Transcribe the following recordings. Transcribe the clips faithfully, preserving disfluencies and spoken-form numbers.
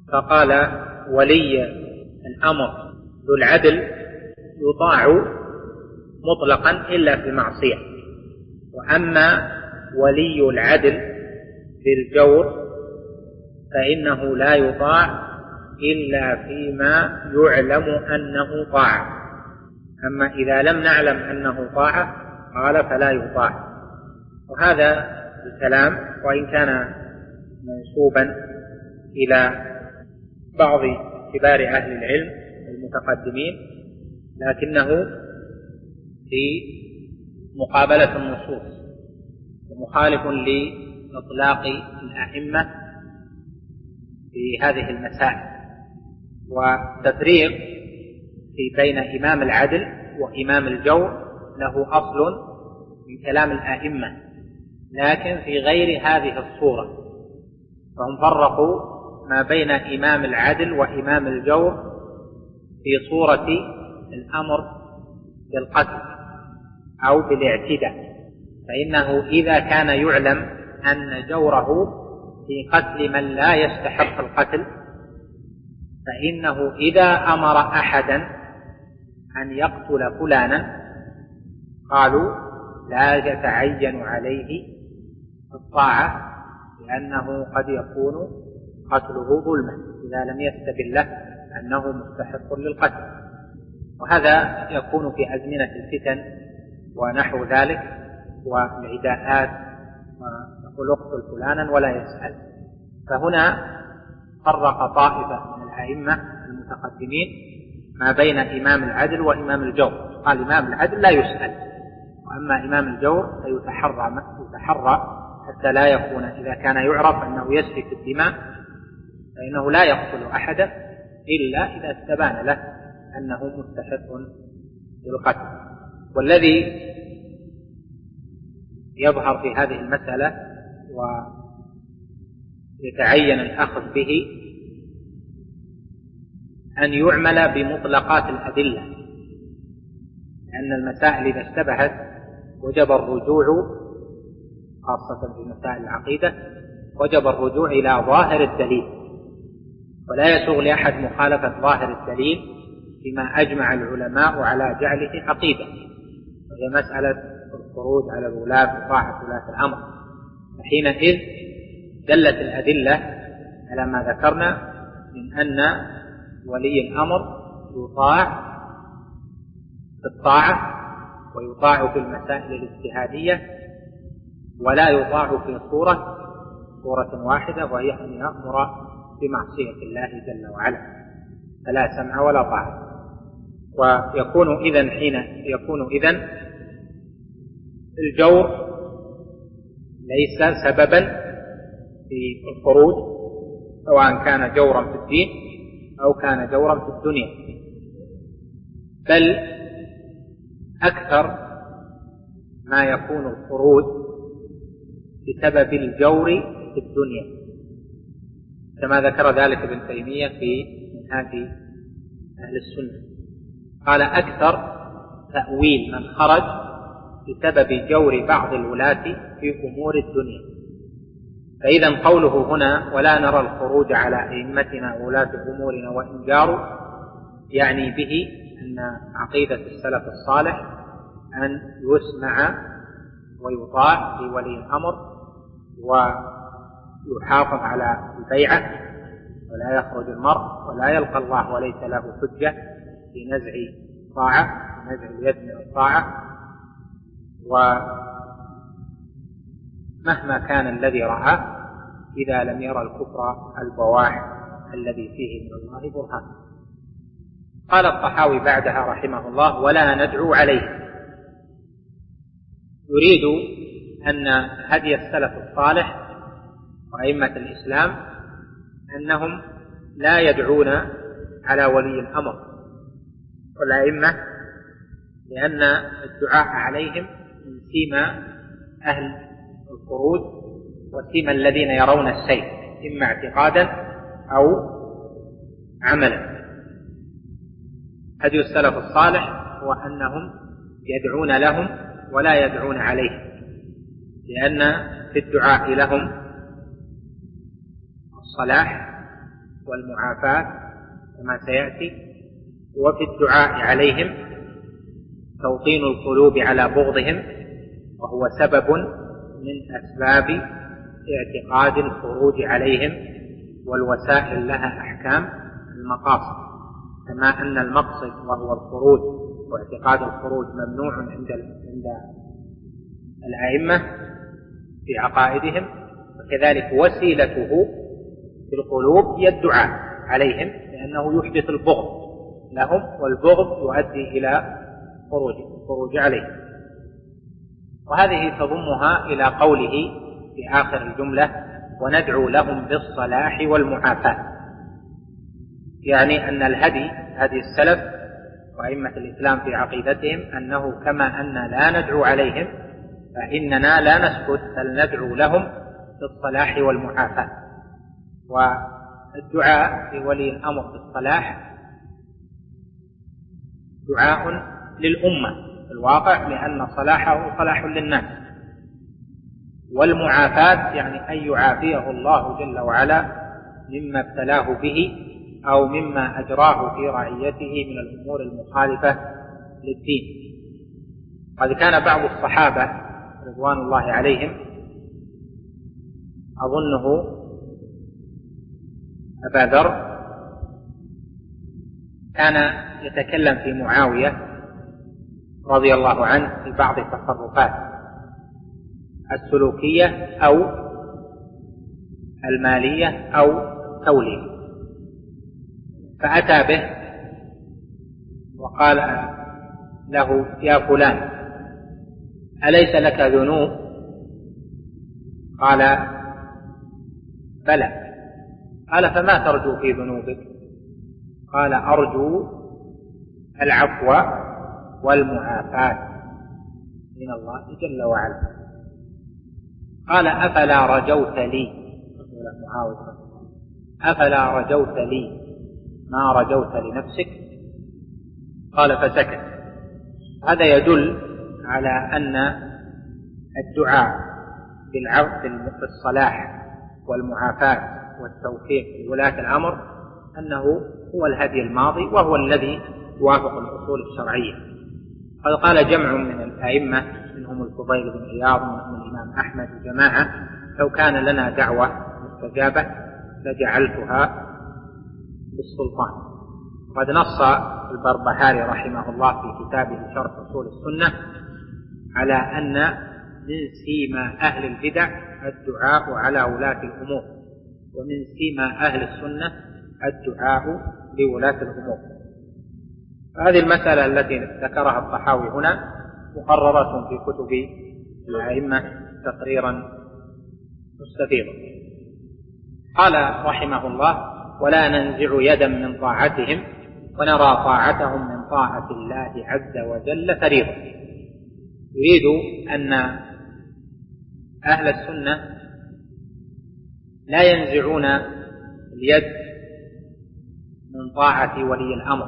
فقال ولي الأمر ذو العدل يطاع مطلقا إلا في المعصية، وأما ولي العدل في الجور فإنه لا يطاع إلا فيما يعلم أنه طاعة، أما إذا لم نعلم أنه طاعة قال فلا يطاع. وهذا الكلام وإن كان منسوبا إلى بعض كبار أهل العلم المتقدمين لكنه في مقابلة النصوص ومخالف لإطلاق الأئمة في هذه المسائل. والتفريق في بين إمام العدل وإمام الجور له أصل من كلام الأئمة، لكن في غير هذه الصورة، فهم فرقوا ما بين إمام العدل وإمام الجور في صورة الأمر بالقتل أو بالاعتداء، فإنه إذا كان يعلم أن جوره في قتل من لا يستحق القتل فإنه إذا أمر أحدا أن يقتل فلانا قالوا لا يتعين عليه الطاعة، لأنه قد يكون قتله ظلما إذا لم يستبن له أنه مستحق للقتل. وهذا يكون في أزمنة الفتن ونحو ذلك والعداءات، ويقول اقتل فلانا ولا يسأل. فهنا فرق طائفة من الأئمة المتقدمين ما بين إمام العدل وإمام الجور، قال إمام العدل لا يسأل، وأما إمام الجور فيتحرى يتحرى حتى لا يكون إذا كان يعرف أنه يسفك الدماء فإنه لا يقتل أحدا إلا إذا استبان له أنه مستحق للقتل. والذي يظهر في هذه المسألة ويتعين الأخذ به أن يعمل بمطلقات الأدلة، لأن المسائل إذا اشتبهت وجب الرجوع، خاصة في مسائل العقيدة وجب الرجوع إلى ظاهر الدليل، ولا يسوغ لأحد مخالفة ظاهر الدليل فيما أجمع العلماء على جعله عقيدة، وهي مسألة الخروج على الولاة وطاعة ولاة الأمر. فحينئذ دلت الأدلة على ما ذكرنا من أن ولي الأمر يطاع في الطاعة ويطاع في المسائل الاجتهادية، ولا يطاع في صورة صورة واحدة وهي أن يأمر بمعصية الله جل وعلا، فلا سمع ولا طاعة. ويكون إذن حين يكون إذن الجور ليس سببا في الخروج، سواء كان جورا في الدين أو كان جورا في الدنيا، بل أكثر ما يكون الخروج بسبب الجور في الدنيا، كما ذكر ذلك ابن تيمية في منهاج أهل السنة، قال أكثر تأويل من خرج بسبب جور بعض الولاة في أمور الدنيا. فإذا قوله هنا ولا نرى الخروج على أئمتنا وولاة أمورنا وإن جاروا، يعني به أن عقيدة السلف الصالح أن يسمع ويطاع لولي الأمر ويحافظ على البيعة ولا يخرج المرء ولا يلقى الله وليس له حجة في نزع الطاعة نزع اليد من الطاعة، ومهما كان الذي رعاه إذا لم يرى الكفر البواح الذي فيه من الله برهان. قال الطحاوي بعدها رحمه الله ولا ندعو عليه، يريد أن هدي السلف الصالح وأئمة الإسلام أنهم لا يدعون على ولي الأمر والأئمة، لأن الدعاء عليهم من سيما أهل الخروج وسيما الذين يرون السيف إما اعتقادا أو عملا. هدي السلف الصالح هو أنهم يدعون لهم ولا يدعون عليهم، لأن في الدعاء لهم الصلاح والمعافاة كما سيأتي. وفي الدعاء عليهم توطين القلوب على بغضهم، وهو سبب من أسباب اعتقاد الخروج عليهم، والوسائل لها أحكام المقاصد، كما أن المقصد وهو الخروج واعتقاد الخروج ممنوع عند عند الأئمة في عقائدهم، وكذلك وسيلته في القلوب هي الدعاء عليهم، لأنه يحدث البغض لهم، والبغض يؤدي إلى خروج الخروج عليهم. وهذه تضمها إلى قوله في آخر الجملة: وندعو لهم بالصلاح والمعافاة، يعني أن الهدي هدي السلف وأئمة الإسلام في عقيدتهم أنه كما أن لا ندعو عليهم فإننا لا نسكت، بل ندعو لهم بالصلاح والمعافاة. والدعاء لولي الأمر بالصلاح دعاء للأمة في الواقع، لأن صلاحه صلاح للناس، والمعافاة يعني أن يعافيه الله جل وعلا مما ابتلاه به أو مما أجراه في رعيته من الأمور المخالفة للدين. قد كان بعض الصحابة رضوان الله عليهم، أظنه أبا ذر، كان يتكلم في معاوية رضي الله عنه في بعض التصرفات السلوكية أو المالية أو التولية، فأتى به وقال له: يا فلان، أليس لك ذنوب؟ قال: بلى. قال: فما ترجو في ذنوبك؟ قال: أرجو العفو والمعافاة من الله جل وعلا. قال: أفلا رجوت لي معاوية أفلا رجوت لي ما رجوت لنفسك؟ قال: فسكت. هذا يدل على أن الدعاء بالصلاح والمعافاة والتوفيق لولاة الأمر أنه هو الهدي الماضي، وهو الذي يوافق الأصول الشرعية. قد قال جمع من الأئمة منهم الفضيل بن عياض ومنهم الإمام أحمد وجماعة: لو كان لنا دعوة مستجابة لجعلتها بالسلطان. قد نص البربهاري رحمه الله في كتابه شرح أصول السنة على أن من سيما أهل البدع الدعاء على ولاة الأمور، ومن سيما أهل السنة الدعاء لولاة الأمور. هذه المسألة التي ذكرها الطحاوي هنا مقررة في كتب الأئمة تقريرا مستفيضا. قال رحمه الله: ولا ننزع يدا من طاعتهم ونرى طاعتهم من طاعة الله عز وجل فريضة. يريد أن أهل السنة لا ينزعون اليد من طاعة ولي الأمر،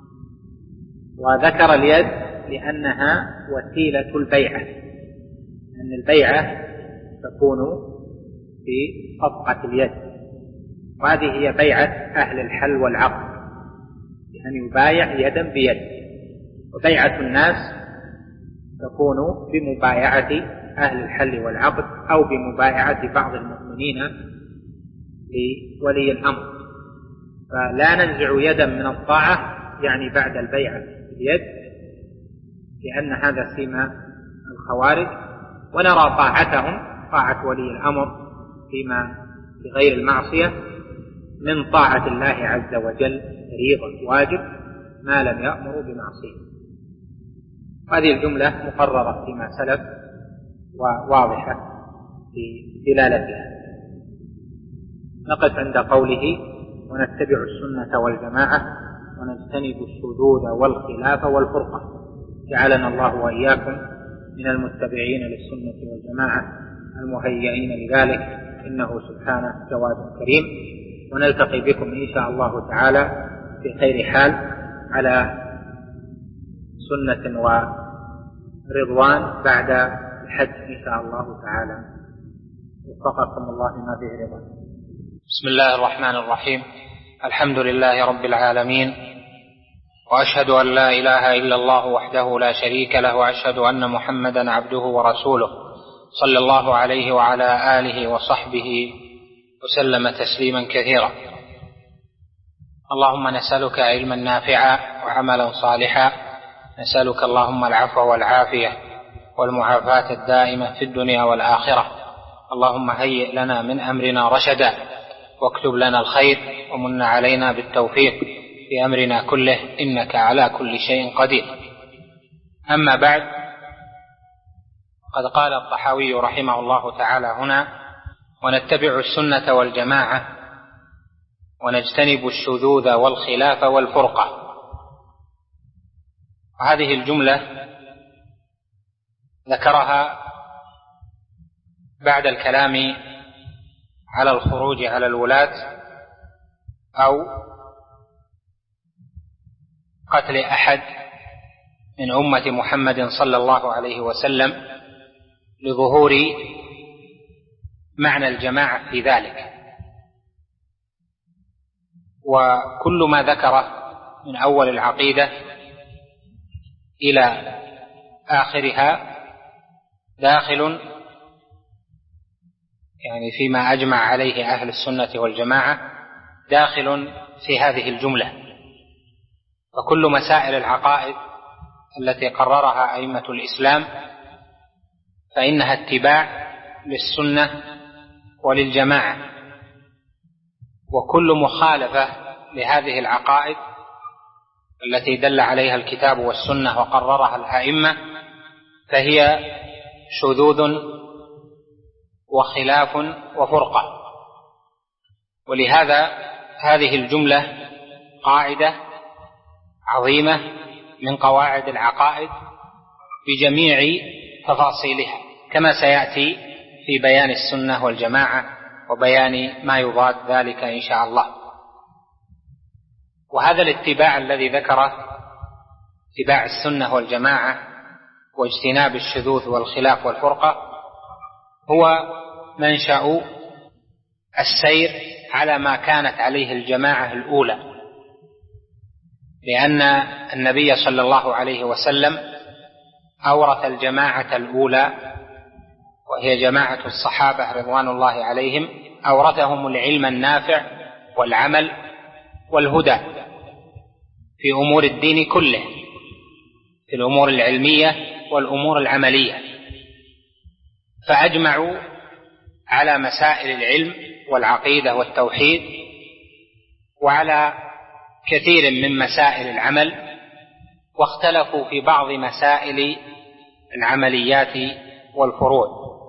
وذكر اليد لأنها وسيلة البيعة، أن البيعة تكون في صفقة اليد، وهذه هي بيعة أهل الحل والعقد، بأن يبايع يدا بيد. وبيعة الناس تكون بمبايعة أهل الحل والعقد أو بمبايعة بعض المؤمنين لولي الأمر. فلا ننزع يدا من الطاعة يعني بعد البيعة باليد، لأن هذا سيما الخوارج. ونرى طاعتهم طاعة ولي الأمر فيما بغير المعصية من طاعة الله عز وجل فريضة واجب ما لم يأمروا بمعصية. هذه الجملة مقررة فيما سلف وواضحة في دلالتها. نقف عند قوله: ونتبع السنة والجماعة ونجتنب الشذوذ والخلاف والفرقة. جعلنا الله وإياكم من المتبعين للسنة والجماعة المهيئين لذلك، إنه سبحانه جواد كريم. ونلتقي بكم إن شاء الله تعالى في خير حال على سنة ورضوان بعد الحج إن شاء الله تعالى. وفقكم الله ما فيه رضا. بسم الله الرحمن الرحيم. الحمد لله رب العالمين، وأشهد أن لا إله إلا الله وحده لا شريك له، وأشهد أن محمدا عبده ورسوله صلى الله عليه وعلى آله وصحبه وسلم تسليما كثيرا. اللهم نسألك علما نافعا وعملا صالحا، نسألك اللهم العفو والعافية والمعافاة الدائمة في الدنيا والآخرة. اللهم هيئ لنا من أمرنا رشدا، واكتب لنا الخير، ومن علينا بالتوفيق في أمرنا كله، إنك على كل شيء قدير. أما بعد، قد قال الطحاوي رحمه الله تعالى هنا: ونتبع السنة والجماعة ونجتنب الشذوذ والخلاف والفرقة. وهذه الجملة ذكرها بعد الكلام على الخروج على الولاة أو قتل أحد من أمة محمد صلى الله عليه وسلم، لظهور معنى الجماعة في ذلك. وكل ما ذكره من أول العقيدة إلى آخرها داخل يعني فيما أجمع عليه أهل السنة والجماعة، داخل في هذه الجملة. فكل مسائل العقائد التي قررها أئمة الإسلام فإنها اتباع للسنة وللجماعة، وكل مخالفة لهذه العقائد التي دل عليها الكتاب والسنة وقررها الأئمة فهي شذوذ وخلاف وفرقة. ولهذا هذه الجملة قاعدة عظيمة من قواعد العقائد بجميع تفاصيلها، كما سيأتي في بيان السنة والجماعة وبيان ما يضاد ذلك إن شاء الله. وهذا الاتباع الذي ذكره، اتباع السنة والجماعة واجتناب الشذوذ والخلاف والفرقة، هو منشأ السير على ما كانت عليه الجماعة الأولى، لأن النبي صلى الله عليه وسلم أورث الجماعة الأولى وهي جماعة الصحابة رضوان الله عليهم، أورثهم العلم النافع والعمل والهدى في أمور الدين كله، في الأمور العلمية والأمور العملية. فأجمعوا على مسائل العلم والعقيدة والتوحيد، وعلى كثير من مسائل العمل، واختلفوا في بعض مسائل العمليات والفروع.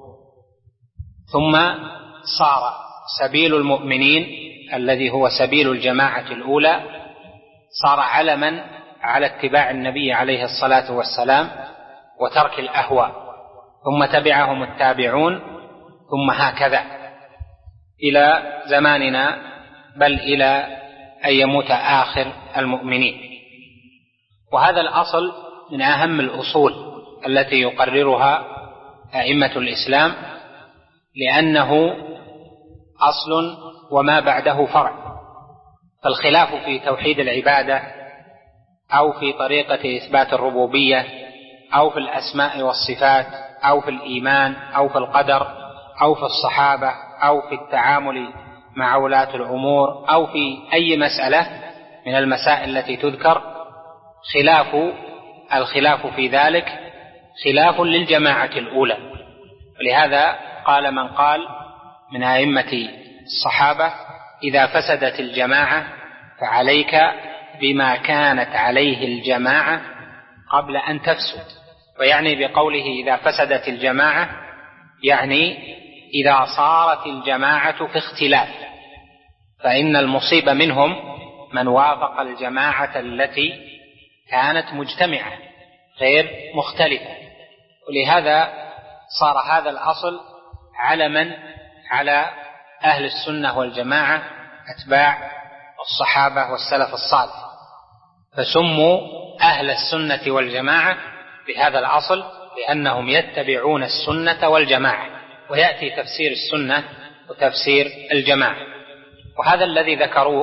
ثم صار سبيل المؤمنين الذي هو سبيل الجماعة الأولى صار علما على اتباع النبي عليه الصلاة والسلام وترك الأهواء، ثم تبعهم التابعون، ثم هكذا إلى زماننا، بل إلى أن يموت آخر المؤمنين. وهذا الأصل من أهم الأصول التي يقررها أئمة الإسلام، لأنه أصل وما بعده فرع. فالخلاف في توحيد العبادة أو في طريقة إثبات الربوبية أو في الأسماء والصفات أو في الإيمان أو في القدر أو في الصحابة أو في التعامل مع ولاة الأمور أو في أي مسألة من المسائل التي تذكر، خلاف الخلاف في ذلك خلاف للجماعة الأولى. ولهذا قال من قال من أئمة الصحابة: إذا فسدت الجماعة فعليك بما كانت عليه الجماعة قبل أن تفسد. ويعني بقوله إذا فسدت الجماعة يعني إذا صارت الجماعة في اختلاف، فإن المصيبة منهم من وافق الجماعة التي كانت مجتمعة غير مختلفة. ولهذا صار هذا الأصل علما على أهل السنة والجماعة أتباع الصحابة والسلف الصالح، فسموا أهل السنة والجماعة بهذا الأصل لأنهم يتبعون السنة والجماعة. ويأتي تفسير السنة وتفسير الجماعة. وهذا الذي ذكروه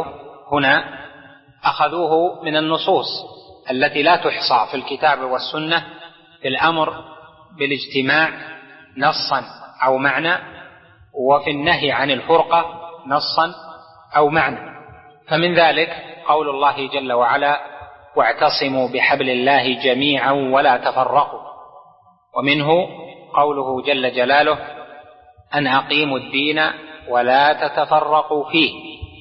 هنا أخذوه من النصوص التي لا تحصى في الكتاب والسنة في الأمر بالاجتماع نصا أو معنى، وفي النهي عن الفرقة نصا أو معنى. فمن ذلك قول الله جل وعلا: واعتصموا بحبل الله جميعا ولا تفرقوا. ومنه قوله جل جلاله: أن أقيموا الدين ولا تتفرقوا فيه.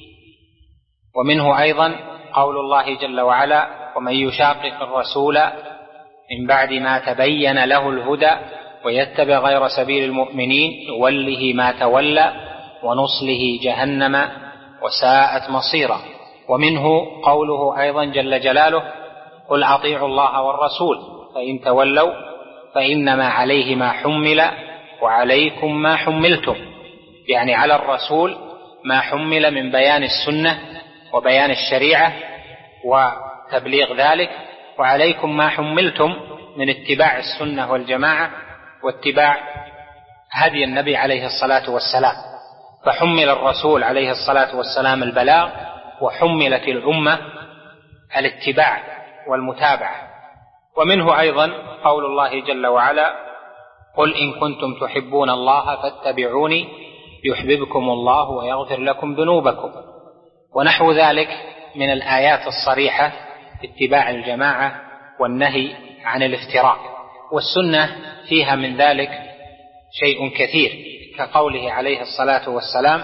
ومنه أيضا قول الله جل وعلا: ومن يشاقق الرسول من بعد ما تبين له الهدى ويتبع غير سبيل المؤمنين نوله ما تولى ونصله جهنم وساءت مصيرا. ومنه قوله أيضا جل جلاله: قل أطيعوا الله والرسول فإن تولوا فإنما عليه ما حمل وعليكم ما حملتم، يعني على الرسول ما حمل من بيان السنة وبيان الشريعة وتبليغ ذلك، وعليكم ما حملتم من اتباع السنة والجماعة واتباع هدي النبي عليه الصلاة والسلام. فحمل الرسول عليه الصلاة والسلام البلاغ، وحملت الأمة الاتباع والمتابعة. ومنه أيضا قول الله جل وعلا: قل إن كنتم تحبون الله فاتبعوني يحببكم الله ويغفر لكم ذنوبكم. ونحو ذلك من الآيات الصريحة في اتباع الجماعة والنهي عن الافتراق. والسنة فيها من ذلك شيء كثير، كقوله عليه الصلاة والسلام: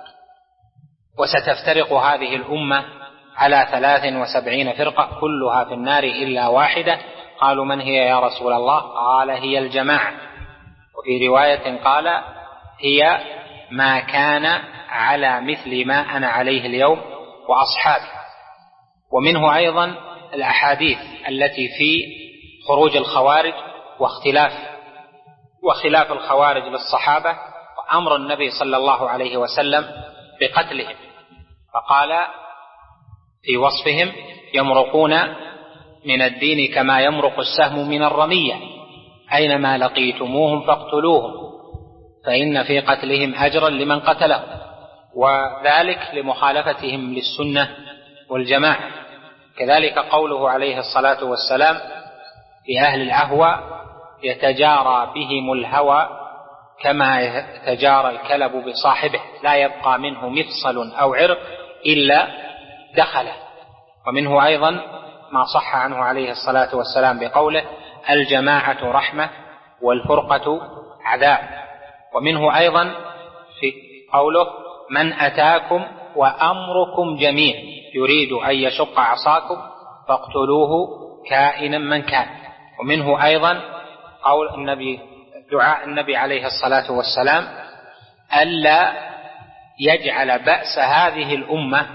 وستفترق هذه الأمة على ثلاث وسبعين فرقة كلها في النار إلا واحدة. قالوا: من هي يا رسول الله؟ قال: هي الجماعة. وفي رواية قال: هي ما كان على مثل ما أنا عليه اليوم وأصحابي. ومنه أيضا الأحاديث التي في خروج الخوارج واختلاف وخلاف الخوارج للصحابة وأمر النبي صلى الله عليه وسلم بقتلهم، فقال في وصفهم: يمرقون من الدين كما يمرق السهم من الرمية، أينما لقيتموهم فاقتلوهم فإن في قتلهم أجرا لمن قتلهم، وذلك لمخالفتهم للسنة والجماعة. كذلك قوله عليه الصلاة والسلام في أهل الأهوى: يتجارى بهم الهوى كما يتجارى الكلب بصاحبه، لا يبقى منه مفصل أو عرق إلا دخله. ومنه أيضا ما صح عنه عليه الصلاة والسلام بقوله: الجماعة رحمة والفرقة عذاب. ومنه أيضا في قوله: من أتاكم وأمركم جميع يريد أن يشق عصاكم فاقتلوه كائنا من كان. ومنه أيضا قول النبي دعاء النبي عليه الصلاة والسلام: ألا يجعل بأس هذه الأمة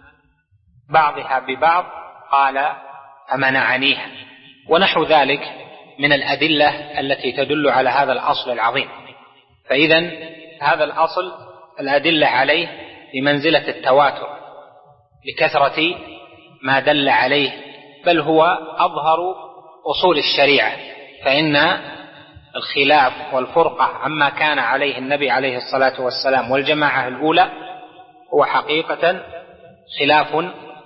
بعضها ببعض، قال: أمنعنيها. ونحو ذلك من الأدلة التي تدل على هذا الأصل العظيم. فإذن هذا الأصل الأدلة عليه بمنزلة التواتر لكثرة ما دل عليه، بل هو أظهر أصول الشريعة. فإن الخلاف والفرقة عما كان عليه النبي عليه الصلاة والسلام والجماعة الأولى هو حقيقة خلاف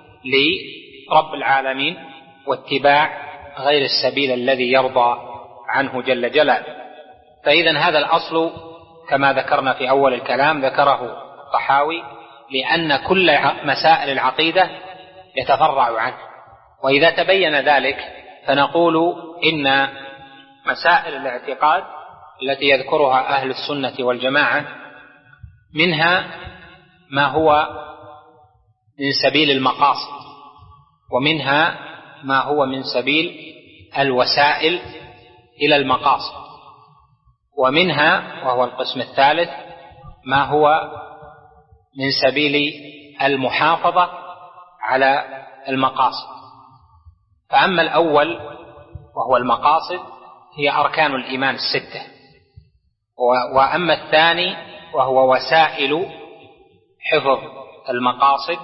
لرب العالمين واتباع غير السبيل الذي يرضى عنه جل جلاله. فإذن هذا الأصل كما ذكرنا في أول الكلام ذكره الطحاوي لأن كل مسائل العقيدة يتفرع عنه. وإذا تبين ذلك فنقول إن مسائل الاعتقاد التي يذكرها أهل السنة والجماعة منها ما هو من سبيل المقاصد، ومنها ما هو من سبيل الوسائل إلى المقاصد، ومنها وهو القسم الثالث ما هو من سبيل المحافظة على المقاصد. فأما الأول وهو المقاصد هي أركان الإيمان الستة، وأما الثاني وهو وسائل حفظ المقاصد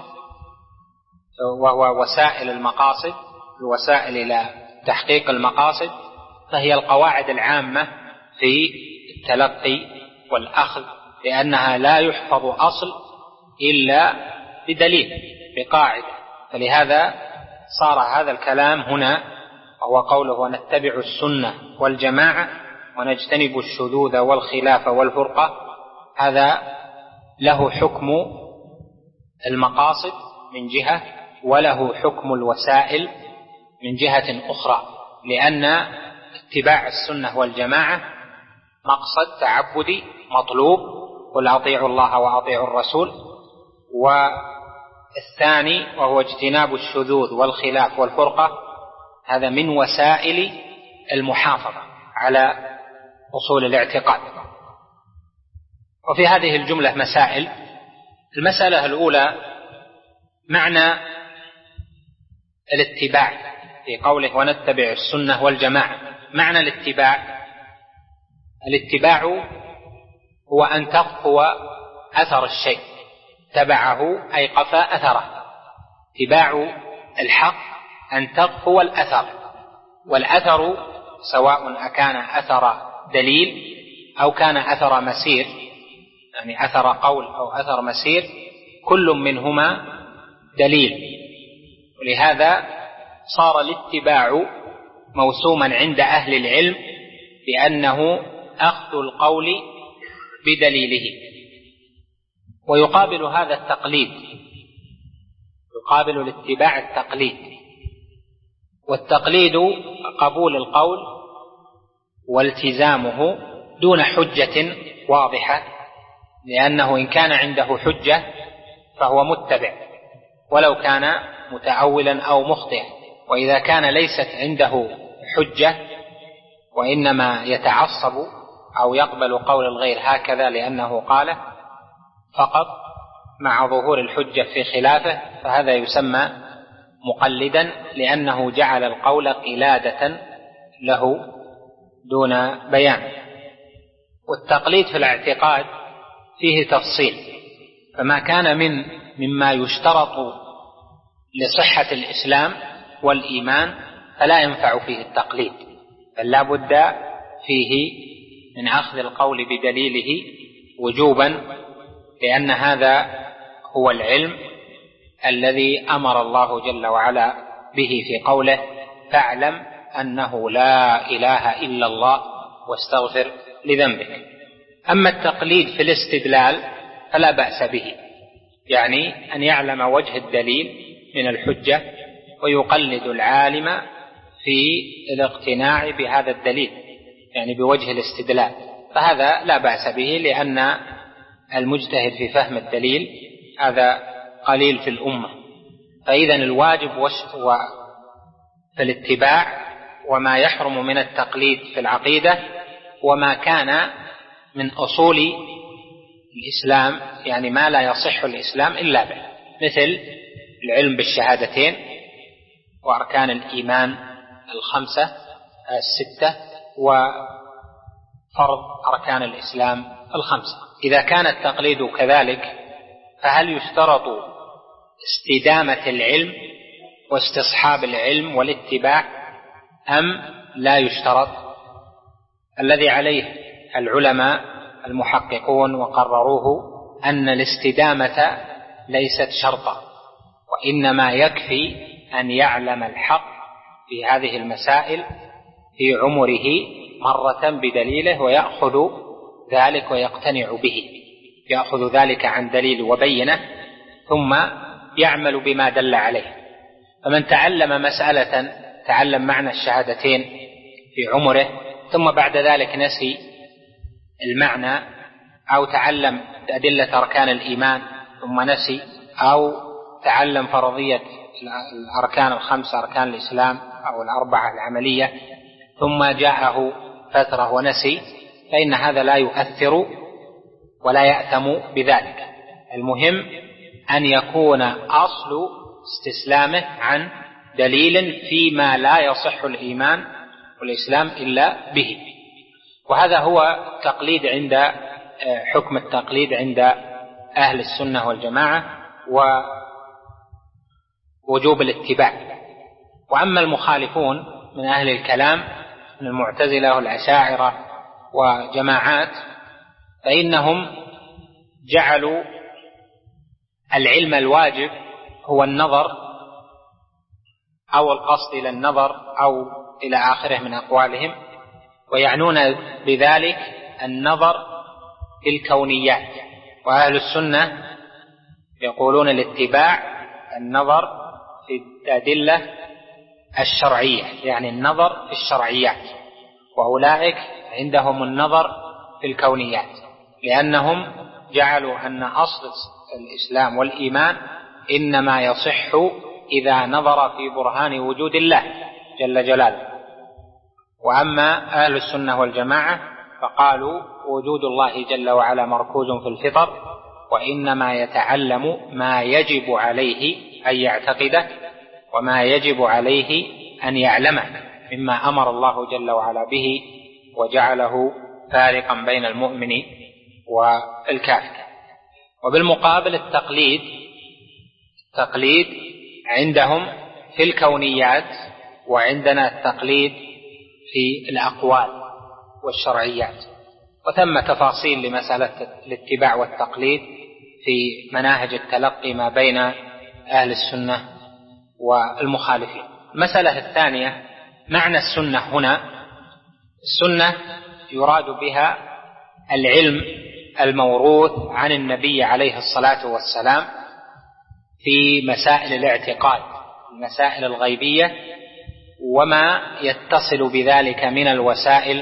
وهو وسائل المقاصد الوسائل إلى تحقيق المقاصد، فهي القواعد العامة في التلقي والأخذ، لأنها لا يحفظ أصل إلا بدليل. بقاعدة. فلهذا صار هذا الكلام هنا وهو قوله ونتبع السنة والجماعة ونجتنب الشذوذ والخلاف والفرقة، هذا له حكم المقاصد من جهة وله حكم الوسائل من جهة أخرى، لأن اتباع السنة والجماعة مقصد تعبدي مطلوب، قل أطيعوا الله وأطيعوا الرسول. والثاني وهو اجتناب الشذوذ والخلاف والفرقة، هذا من وسائل المحافظة على أصول الاعتقاد. وفي هذه الجملة مسائل. المسألة الأولى معنى الاتباع في قوله ونتبع السنة والجماعة. معنى الاتباع، الاتباع هو أن تقفو أثر الشيء، تبعه أي قفى أثره. اتباع الحق أن تقفو الأثر، والأثر سواء أكان أثر دليل أو كان أثر مسير، يعني أثر قول أو أثر مسير، كل منهما دليل. ولهذا صار الاتباع موسوما عند أهل العلم بأنه أخذ القول بدليله. ويقابل هذا التقليد، يقابل الاتباع التقليد، والتقليد قبول القول والتزامه دون حجة واضحة، لأنه إن كان عنده حجة فهو متبع ولو كان متأولا أو مخطئا. وإذا كان ليست عنده حجة وإنما يتعصب أو يقبل قول الغير هكذا لأنه قاله فقط مع ظهور الحجة في خلافه، فهذا يسمى مقلدا، لأنه جعل القول قلادة له دون بيان. والتقليد في الاعتقاد فيه تفصيل، فما كان من مما يشترط لصحة الإسلام والإيمان فلا ينفع فيه التقليد، بل لا بد فيه من أخذ القول بدليله وجوبا، لأن هذا هو العلم الذي أمر الله جل وعلا به في قوله فاعلم أنه لا إله إلا الله واستغفر لذنبك. أما التقليد في الاستدلال فلا بأس به، يعني أن يعلم وجه الدليل من الحجة ويقلد العالم في الاقتناع بهذا الدليل، يعني بوجه الاستدلال، فهذا لا بأس به، لأن المجتهد في فهم الدليل هذا قليل في الأمة. فإذن الواجب في الاتباع وما يحرم من التقليد في العقيدة وما كان من أصول الإسلام، يعني ما لا يصح الإسلام إلا به، مثل العلم بالشهادتين وأركان الإيمان الخمسة الستة وفرض أركان الإسلام الخمسة. إذا كان التقليد كذلك فهل يشترط استدامة العلم واستصحاب العلم والاتباع أم لا يشترط؟ الذي عليه العلماء المحققون وقرروه أن الاستدامة ليست شرطا، وإنما يكفي أن يعلم الحق في هذه المسائل في عمره مرة بدليله ويأخذ ذلك ويقتنع به، يأخذ ذلك عن دليل وبينه ثم يعمل بما دل عليه. فمن تعلم مسألة، تعلم معنى الشهادتين في عمره ثم بعد ذلك نسي المعنى، أو تعلم أدلة أركان الإيمان ثم نسي، أو تعلم فرضية الأركان الخمسة أركان الإسلام أو الأربعة العملية ثم جاءه فترة ونسي، فإن هذا لا يؤثر ولا يأثم بذلك. المهم أن يكون أصل استسلامه عن دليل فيما لا يصح الإيمان والإسلام إلا به. وهذا هو التقليد عند حكم التقليد عند أهل السنة والجماعة ووجوب الاتباع. وأما المخالفون من أهل الكلام من المعتزلة والأشاعرة وجماعات فإنهم جعلوا العلم الواجب هو النظر أو القصد إلى النظر أو إلى آخره من أقوالهم، ويعنون بذلك النظر في الكونيات. وأهل السنة يقولون الاتباع النظر في الأدلة الشرعية، يعني النظر في الشرعيات، وأولئك عندهم النظر في الكونيات، لأنهم جعلوا أن أصل الإسلام والإيمان إنما يصح إذا نظر في برهان وجود الله جل جلاله. وأما أهل السنة والجماعة فقالوا وجود الله جل وعلا مركوز في الفطر، وإنما يتعلم ما يجب عليه أن يعتقده وما يجب عليه أن يعلمه مما أمر الله جل وعلا به وجعله فارقا بين المؤمن والكافر. وبالمقابل التقليد التقليد عندهم في الكونيات، وعندنا التقليد في الأقوال والشرعيات. وثم تفاصيل لمسألة الاتباع والتقليد في مناهج التلقي ما بين أهل السنة والمخالفين. المسألة الثانية معنى السنة هنا. السنة يراد بها العلم الموروث عن النبي عليه الصلاة والسلام في مسائل الاعتقاد، المسائل الغيبية، وما يتصل بذلك من الوسائل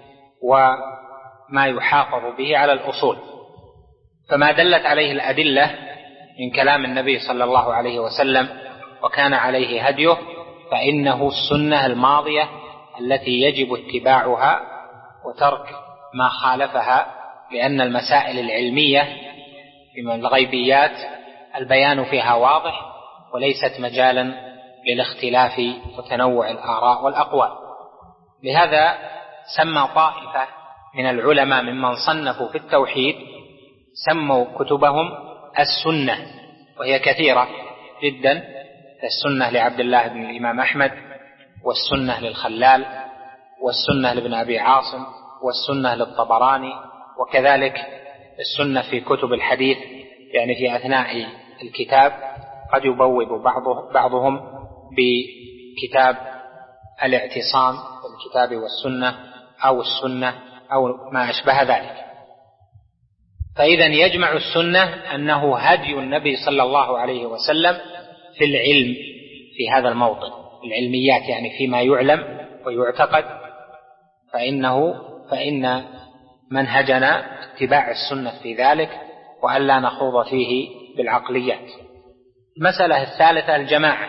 وما يحافظ به على الأصول. فما دلت عليه الأدلة من كلام النبي صلى الله عليه وسلم وكان عليه هديه فإنه السنة الماضية التي يجب اتباعها وترك ما خالفها، لأن المسائل العلمية من الغيبيات البيان فيها واضح وليست مجالا للاختلاف وتنوع الآراء والأقوال. لهذا سمى طائفة من العلماء ممن صنفوا في التوحيد سموا كتبهم السنة، وهي كثيرة جدا. السنة لعبد الله بن الإمام أحمد، والسنة للخلال، والسنة لابن أبي عاصم، والسنة للطبراني، وكذلك السنة في كتب الحديث، يعني في أثناء الكتاب قد يبوب بعضه بعضهم بكتاب الاعتصام بالكتاب والسنة أو السنة أو ما أشبه ذلك. فإذا يجمع السنة أنه هدي النبي صلى الله عليه وسلم في العلم في هذا الموطن، العلميات يعني فيما يعلم ويعتقد، فإنه فإن منهجنا اتباع السنة في ذلك وألا نخوض فيه بالعقليات. المسألة الثالثة الجماعة.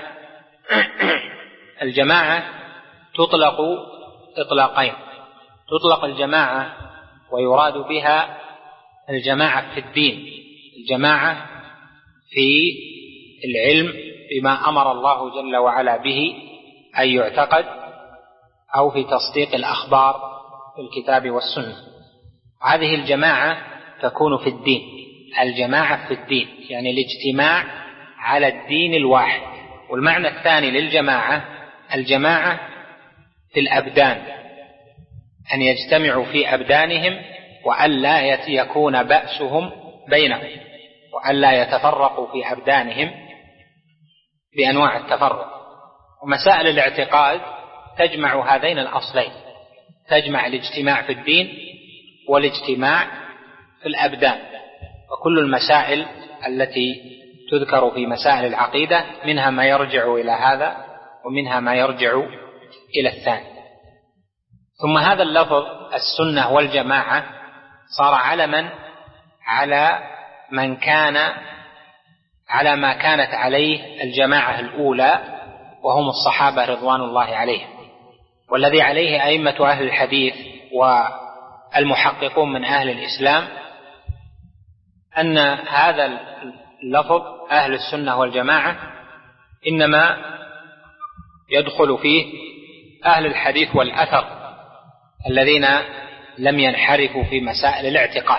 الجماعة تطلق إطلاقين: تطلق الجماعة ويراد بها الجماعة في الدين، الجماعة في العلم بما أمر الله جل وعلا به أن يعتقد، أو في تصديق الأخبار في الكتاب والسنة. هذه الجماعة تكون في الدين، الجماعة في الدين يعني الاجتماع على الدين الواحد. والمعنى الثاني للجماعة الجماعة في الأبدان، أن يجتمعوا في أبدانهم وألا يكون بأسهم بينهم، وألا يتفرقوا في أبدانهم بأنواع التفرق. ومسائل الاعتقاد تجمع هذين الأصلين، تجمع الاجتماع في الدين والاجتماع في الأبدان. وكل المسائل التي تذكر في مسائل العقيدة منها ما يرجع إلى هذا ومنها ما يرجع إلى الثاني. ثم هذا اللفظ السنة والجماعة صار علما على من كان على ما كانت عليه الجماعة الأولى وهم الصحابة رضوان الله عليهم، والذي عليه أئمة أهل الحديث والمحققون من أهل الإسلام، أن هذا اللفظ أهل السنة والجماعة إنما يدخل فيه أهل الحديث والأثر الذين لم ينحرفوا في مسائل الاعتقاد.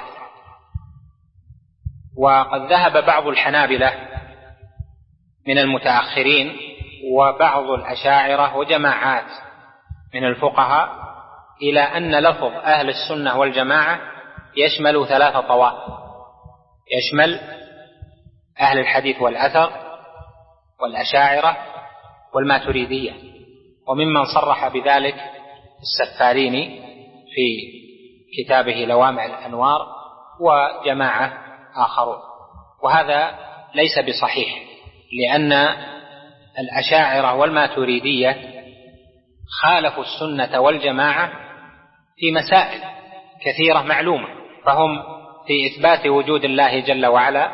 وقد ذهب بعض الحنابلة من المتأخرين وبعض الأشاعرة وجماعات من الفقهاء إلى أن لفظ أهل السنة والجماعة يشمل ثلاث طوائف: يشمل أهل الحديث والأثر، والأشاعرة والماتريدية، وممن صرح بذلك السفاريني في كتابه لوامع الأنوار وجماعة آخرون. وهذا ليس بصحيح، لأن الأشاعرة والماتريدية خالفوا السنة والجماعة في مسائل كثيرة معلومة، فهم في إثبات وجود الله جل وعلا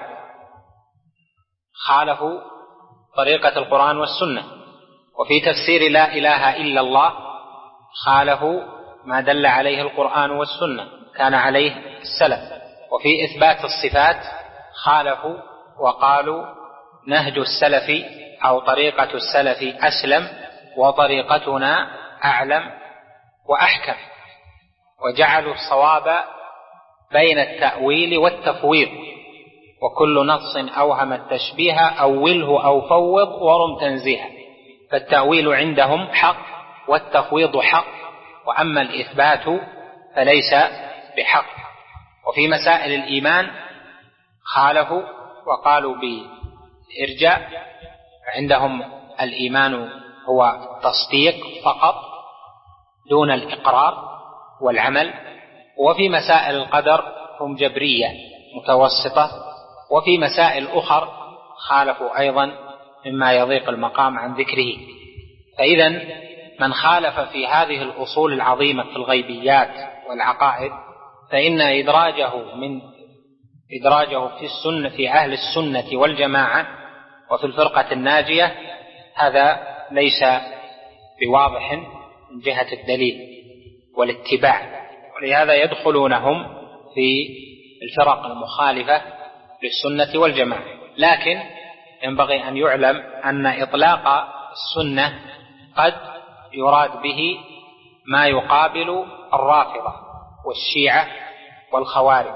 خالفوا طريقة القرآن والسنة، وفي تفسير لا إله إلا الله خالفوا ما دل عليه القرآن والسنة كان عليه السلف، وفي إثبات الصفات خالفوا وقالوا نهج السلف أو طريقة السلف أسلم وطريقتنا أعلم وأحكم، وجعلوا الصواب بين التأويل والتفويض، وكل نص أوهم التشبيه أوله أو فوض ورم تنزيها، فالتأويل عندهم حق والتفويض حق، وأما الإثبات فليس بحق. وفي مسائل الإيمان خالفوا وقالوا بإرجاء، عندهم الإيمان هو تصديق فقط دون الإقرار والعمل. وفي مسائل القدر هم جبرية متوسطة، وفي مسائل أخر خالفوا أيضا مما يضيق المقام عن ذكره. فإذا من خالف في هذه الأصول العظيمة في الغيبيات والعقائد فإن إدراجه من إدراجه في السنة في أهل السنة والجماعة وفي الفرقة الناجية هذا ليس بواضح من جهة الدليل والاتباع، ولهذا يدخلونهم في الفرق المخالفة للسنة والجماعة. لكن ينبغي أن يعلم أن إطلاق السنة قد يراد به ما يقابل الرافضة والشيعة والخوارج،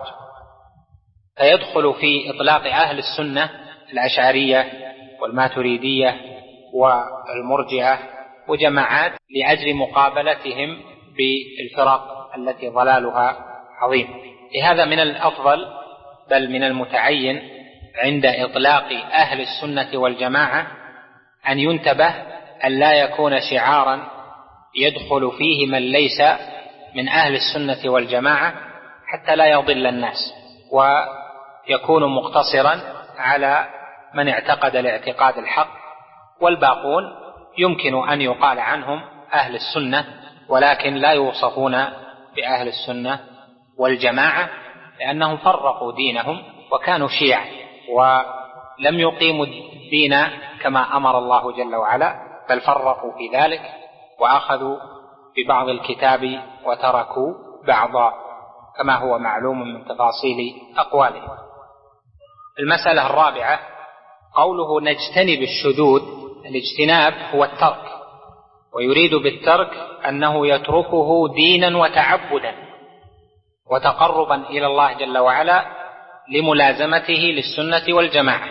فيدخل في إطلاق أهل السنة الأشعرية والماتريدية والمرجئة وجماعات لأجل مقابلتهم بالفرق التي ضلالها عظيم. لهذا من الأفضل بل من المتعين عند إطلاق أهل السنة والجماعة أن ينتبه أن لا يكون شعارا يدخل فيه من ليس من أهل السنة والجماعة حتى لا يضل الناس، ويكون مقتصرا على من اعتقد الاعتقاد الحق، والباقون يمكن أن يقال عنهم أهل السنة ولكن لا يوصفون بأهل السنة والجماعة، لأنهم فرقوا دينهم وكانوا شيعا ولم يقيموا الدين كما أمر الله جل وعلا، بل فرقوا في ذلك وأخذوا ببعض الكتاب وتركوا بعضا كما هو معلوم من تفاصيل أقوالهم. المسألة الرابعة قوله نجتنب الشذوذ. الاجتناب هو الترك، ويريد بالترك أنه يتركه دينا وتعبدا وتقربا إلى الله جل وعلا لملازمته للسنة والجماعة.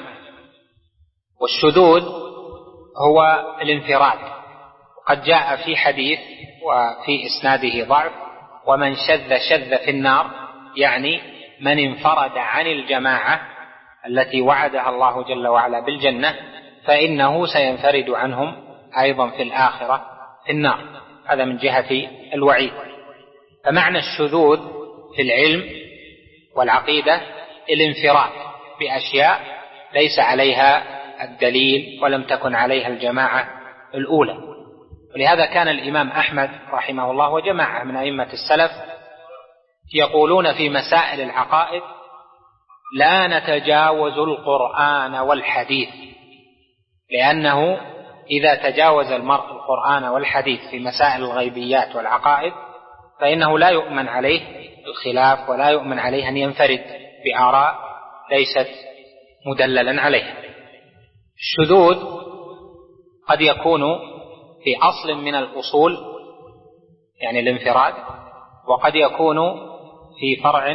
والشذوذ هو الانفراد، وقد جاء في حديث وفي إسناده ضعف ومن شذ شذ في النار، يعني من انفرد عن الجماعة التي وعدها الله جل وعلا بالجنة فإنه سينفرد عنهم أيضا في الآخرة في النار. هذا من جهة الوعيد. فمعنى الشذوذ في العلم والعقيدة الانفراد بأشياء ليس عليها الدليل ولم تكن عليها الجماعة الأولى. ولهذا كان الإمام أحمد رحمه الله وجماعة من أئمة السلف يقولون في مسائل العقائد لا نتجاوز القرآن والحديث، لأنه إذا تجاوز المرء القرآن والحديث في مسائل الغيبيات والعقائد فإنه لا يؤمن عليه الخلاف ولا يؤمن عليه أن ينفرد بآراء ليست مدللا عليها. الشذوذ قد يكون في أصل من الأصول يعني الانفراد، وقد يكون في فرع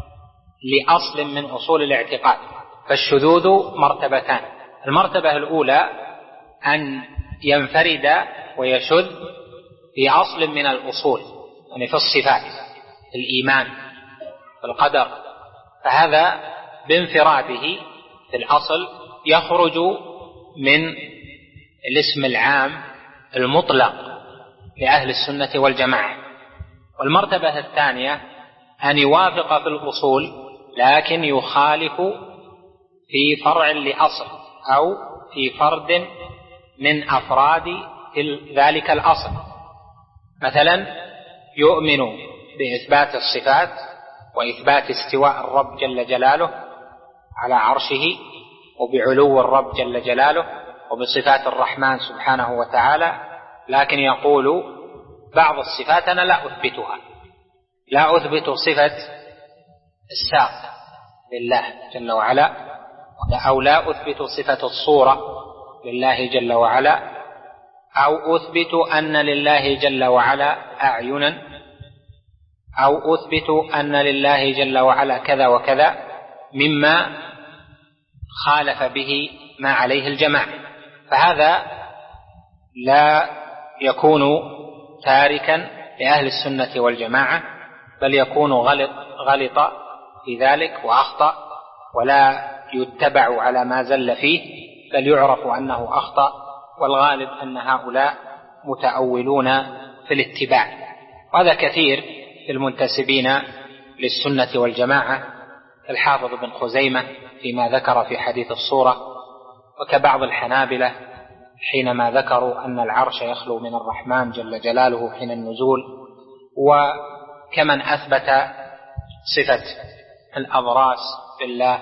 لأصل من أصول الاعتقاد. فالشذوذ مرتبتان: المرتبة الأولى أن ينفرد ويشذ في أصل من الأصول، يعني في الصفات، في الإيمان، في القدر، فهذا بانفراده في الأصل يخرج من الاسم العام المطلق لأهل السنة والجماعة. والمرتبة الثانية أن يوافق في الأصول لكن يخالف في فرع لأصل أو في فرد من أفراد ذلك الأصل. مثلا يؤمن بإثبات الصفات وإثبات استواء الرب جل جلاله على عرشه وبعلو الرب جل جلاله وبصفات الرحمن سبحانه وتعالى، لكن يقول بعض الصفات أنا لا أثبتها، لا أثبت صفة الساق لله جل وعلا، أو لا أثبت صفة الصورة لله جل وعلا، أو أثبت أن لله جل وعلا أعينا، أو أثبت أن لله جل وعلا كذا وكذا مما خالف به ما عليه الجماعة. فهذا لا يكون تاركا لأهل السنة والجماعة، بل يكون غلط, غلط في ذلك وأخطأ، ولا يتبع على ما زل فيه، بل يعرف أنه أخطأ، والغالب أن هؤلاء متأولون في الاتباع. وهذا كثير في المنتسبين للسنة والجماعة، الحافظ بن خزيمة فيما ذكر في حديث الصورة، وكبعض الحنابلة حينما ذكروا أن العرش يخلو من الرحمن جل جلاله حين النزول، وكمن أثبت صفة الأضراس بالله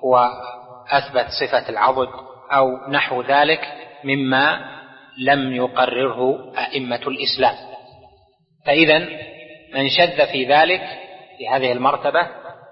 وأثبت صفة العضد أو نحو ذلك مما لم يقرره أئمة الإسلام. فإذا من شذ في ذلك في هذه المرتبة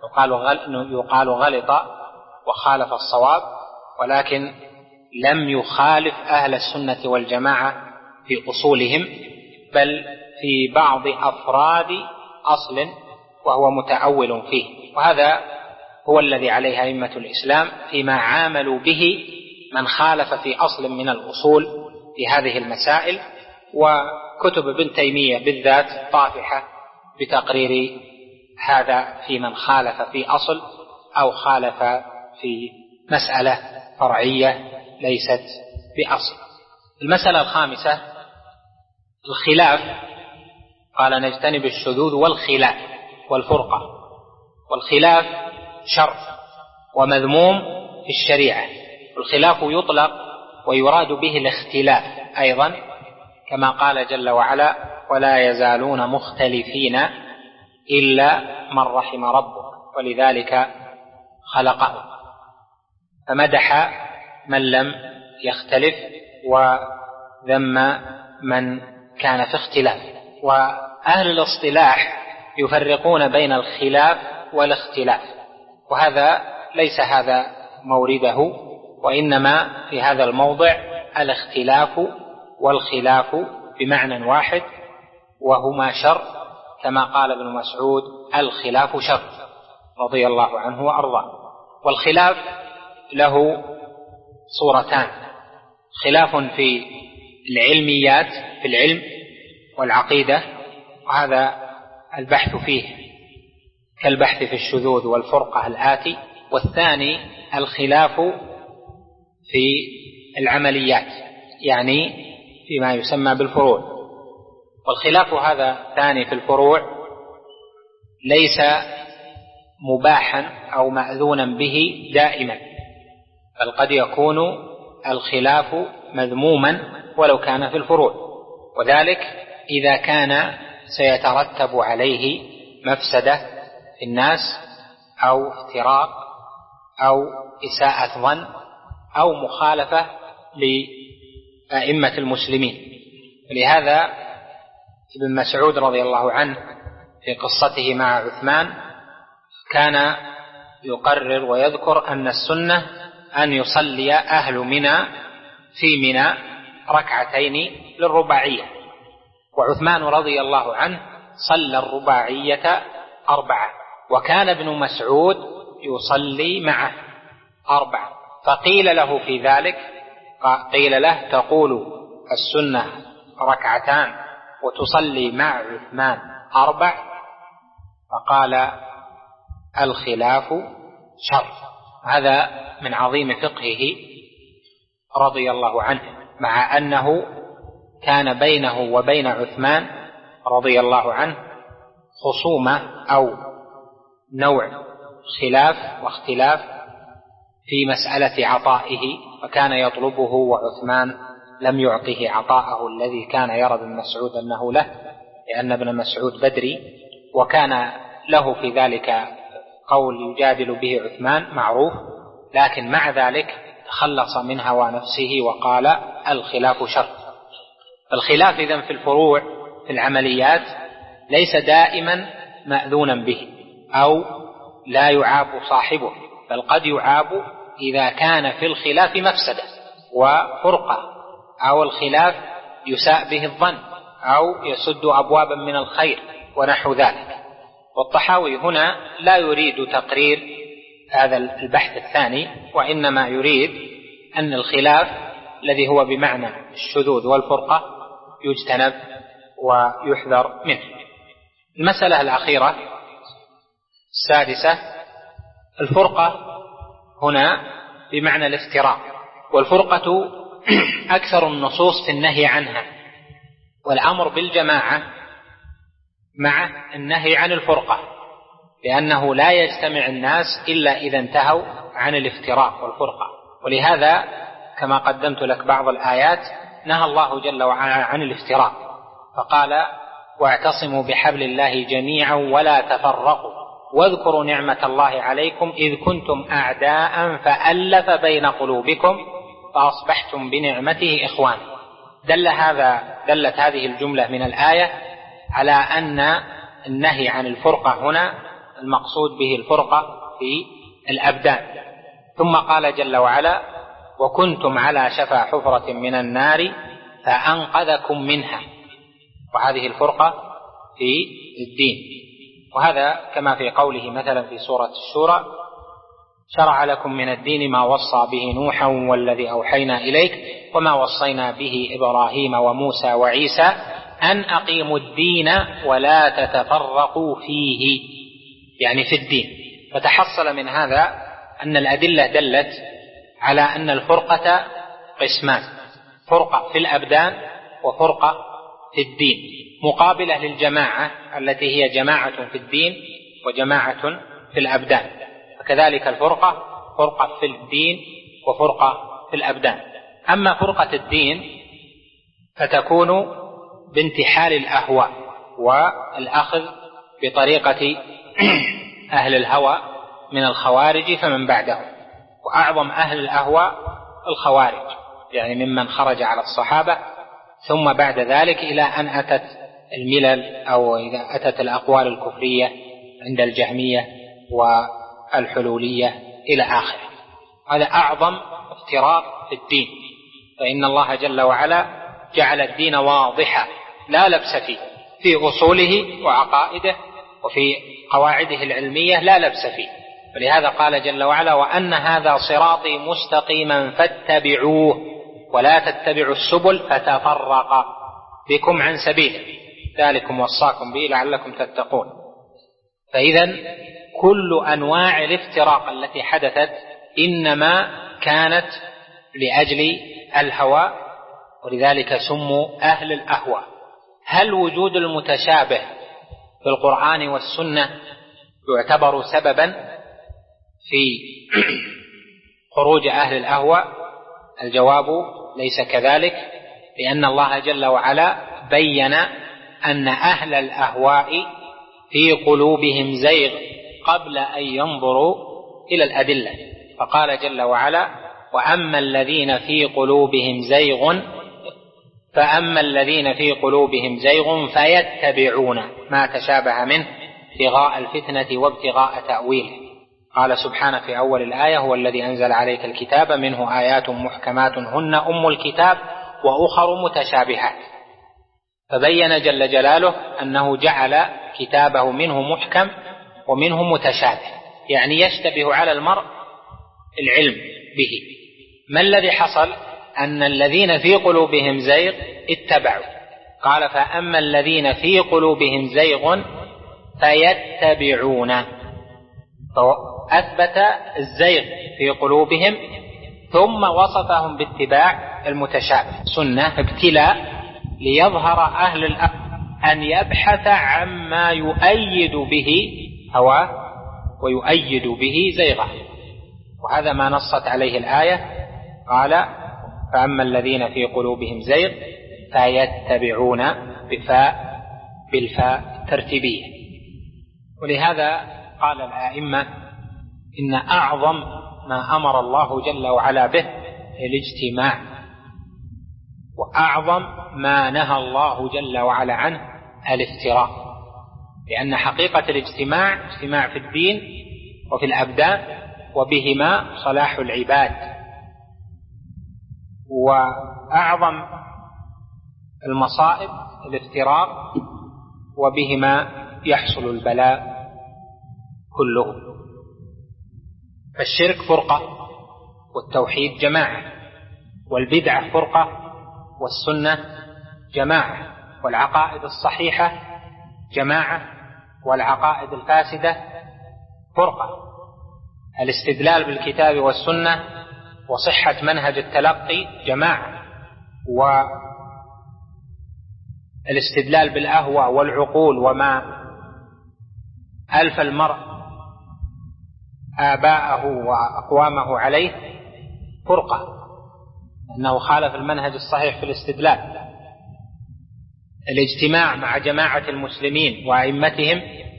يقال غلط وخالف الصواب، ولكن لم يخالف أهل السنة والجماعة في أصولهم، بل في بعض أفراد أصل وهو متأول فيه. وهذا هو الذي عليه أئمة الإسلام فيما عاملوا به من خالف في أصل من الأصول في هذه المسائل. وكتب ابن تيمية بالذات طافحة بتقرير هذا في من خالف في أصل أو خالف في مسألة فرعية ليست بأصل. المسألة الخامسة الخلاف، قال نجتنب الشذوذ والخلاف والفرقة. والخلاف شر ومذموم في الشريعة. الخلاف يطلق ويراد به الاختلاف أيضا، كما قال جل وعلا ولا يزالون مختلفين إلا من رحم ربك ولذلك خلقه، فمدح من لم يختلف وذم من كان في اختلاف. وأهل الاصطلاح يفرقون بين الخلاف والاختلاف، وهذا ليس هذا مورده، وإنما في هذا الموضع الاختلاف والخلاف بمعنى واحد، وهما شر، كما قال ابن مسعود الخلاف شر رضي الله عنه وأرضاه. والخلاف له صورتان: خلاف في العلميات في العلم والعقيدة، وهذا البحث فيه كالبحث في الشذوذ والفرقة الآتي. والثاني الخلاف في العمليات، يعني فيما يسمى بالفروع. والخلاف هذا الثاني في الفروع ليس مباحا أو مأذونا به دائما، بل قد يكون الخلاف مذموما ولو كان في الفروع، وذلك إذا كان سيترتب عليه مفسدة في الناس أو افتراق أو إساءة ظن أو مخالفة لأئمة المسلمين. ولهذا ابن مسعود رضي الله عنه في قصته مع عثمان كان يقرر ويذكر أن السنة أن يصلي أهل منى في منى ركعتين للرباعية، وعثمان رضي الله عنه صلى الرباعية أربعة، وكان ابن مسعود يصلي معه أربعة. فقيل له في ذلك، قيل له تقول السنة ركعتان وتصلي مع عثمان أربع؟ فقال الخلاف شر. هذا من عظيم فقهه رضي الله عنه، مع أنه كان بينه وبين عثمان رضي الله عنه خصومة أو نوع خلاف واختلاف في مسألة عطائه، فكان يطلبه وعثمان لم يعطه عطاءه الذي كان يرى ابن مسعود أنه له، لأن ابن مسعود بدري، وكان له في ذلك قول يجادل به عثمان معروف، لكن مع ذلك تخلص من هوى نفسه وقال الخلاف شر. الخلاف إذن في الفروع في العمليات ليس دائما مأذونا به أو لا يعاب صاحبه، بل قد يعاب إذا كان في الخلاف مفسدة وفرقة، أو الخلاف يساء به الظن أو يسد أبوابا من الخير ونحو ذلك. والطحاوي هنا لا يريد تقرير هذا البحث الثاني، وإنما يريد أن الخلاف الذي هو بمعنى الشذوذ والفرقة يجتنب ويحذر منه. المسألة الأخيرة السادسة، الفرقة هنا بمعنى الافتراق، والفرقة أكثر النصوص في النهي عنها، والأمر بالجماعة مع النهي عن الفرقة، لأنه لا يجتمع الناس إلا إذا انتهوا عن الافتراق والفرقة. ولهذا كما قدمت لك بعض الآيات نهى الله جل وعلا عن الافتراق، فقال واعتصموا بحبل الله جميعا ولا تفرقوا واذكروا نعمة الله عليكم إذ كنتم أعداء فألف بين قلوبكم فأصبحتم بنعمته إخوانا. دل هذا دلت هذه الجملة من الآية على أن النهي عن الفرقة هنا المقصود به الفرقة في الأبدان. ثم قال جل وعلا وكنتم على شفا حفرة من النار فأنقذكم منها، وهذه الفرقة في الدين. وهذا كما في قوله مثلا في سورة الشورى شرع لكم من الدين ما وصى به نوحا والذي أوحينا إليك وما وصينا به إبراهيم وموسى وعيسى أن أقيموا الدين ولا تتفرقوا فيه، يعني في الدين. فتحصل من هذا أن الأدلة دلت على أن الفرقة قسمان، فرقة في الأبدان وفرقة في الدين، مقابلة للجماعة التي هي جماعة في الدين وجماعة في الأبدان. فكذلك الفرقة فرقة في الدين وفرقة في الأبدان. أما فرقة الدين فتكون بانتحال الأهواء والأخذ بطريقة أهل الهوى من الخوارج فمن بعدهم، وأعظم أهل الأهواء الخوارج، يعني ممن خرج على الصحابة ثم بعد ذلك إلى أن أتت الملل أو إذا أتت الأقوال الكفرية عند الجهمية والحلولية إلى آخره. هذا أعظم افتراق في الدين، فإن الله جل وعلا جعل الدين واضحا لا لبس فيه، في أصوله وعقائده وفي قواعده العلمية لا لبس فيه. ولهذا قال جل وعلا وأن هذا صراطي مستقيما فاتبعوه ولا تتبعوا السبل فتفرق بكم عن سبيله ذلكم وصاكم به لعلكم تتقون. فإذا كل أنواع الافتراق التي حدثت إنما كانت لأجل الهوى، ولذلك سموا أهل الأهواء. هل وجود المتشابه في القرآن والسنة يعتبر سببا في خروج أهل الأهواء؟ الجواب ليس كذلك، لأن الله جل وعلا بين أن أهل الأهواء في قلوبهم زيغ قبل أن ينظروا إلى الأدلة، فقال جل وعلا وأما الذين في قلوبهم زيغ فأما الذين في قلوبهم زيغ فيتبعون ما تشابه منه ابتغاء الفتنة وابتغاء تأويله. قال سبحانه في أول الآية هو الذي أنزل عليك الكتاب منه آيات محكمات هن أم الكتاب وأخر متشابهات. فبين جل جلاله أنه جعل كتابه منه محكم ومنه متشابه، يعني يشتبه على المرء العلم به. ما الذي حصل؟ أن الذين في قلوبهم زيغ اتبعوا، قال فأما الذين في قلوبهم زيغ فيتبعون، فأثبت الزيغ في قلوبهم ثم وصفهم باتباع المتشابه. سنة ابتلاء ليظهر أهل الأمر أن يبحث عما يؤيد به هواه ويؤيد به زيغه، وهذا ما نصت عليه الآية. قال فأما الذين في قلوبهم زيغ فيتبعون بفاء بالفاء ترتيبية. ولهذا قال الآئمة إن أعظم ما أمر الله جل وعلا به الاجتماع، وأعظم ما نهى الله جل وعلا عنه الافتراق، لأن حقيقة الاجتماع اجتماع في الدين وفي الأبدان، وبهما صلاح العباد. وأعظم المصائب الافتراق، وبهما يحصل البلاء كله. فالشرك فرقة، والتوحيد جماعة، والبدعة فرقة، والسنة جماعة، والعقائد الصحيحة جماعة، والعقائد الفاسدة فرقة. الاستدلال بالكتاب والسنة وصحة منهج التلقي جماعة، والاستدلال بالأهوى والعقول وما ألف المرء آباءه وأقوامه عليه فرقة، أنه خالف المنهج الصحيح في الاستدلال. الاجتماع مع جماعة المسلمين وأئمتهم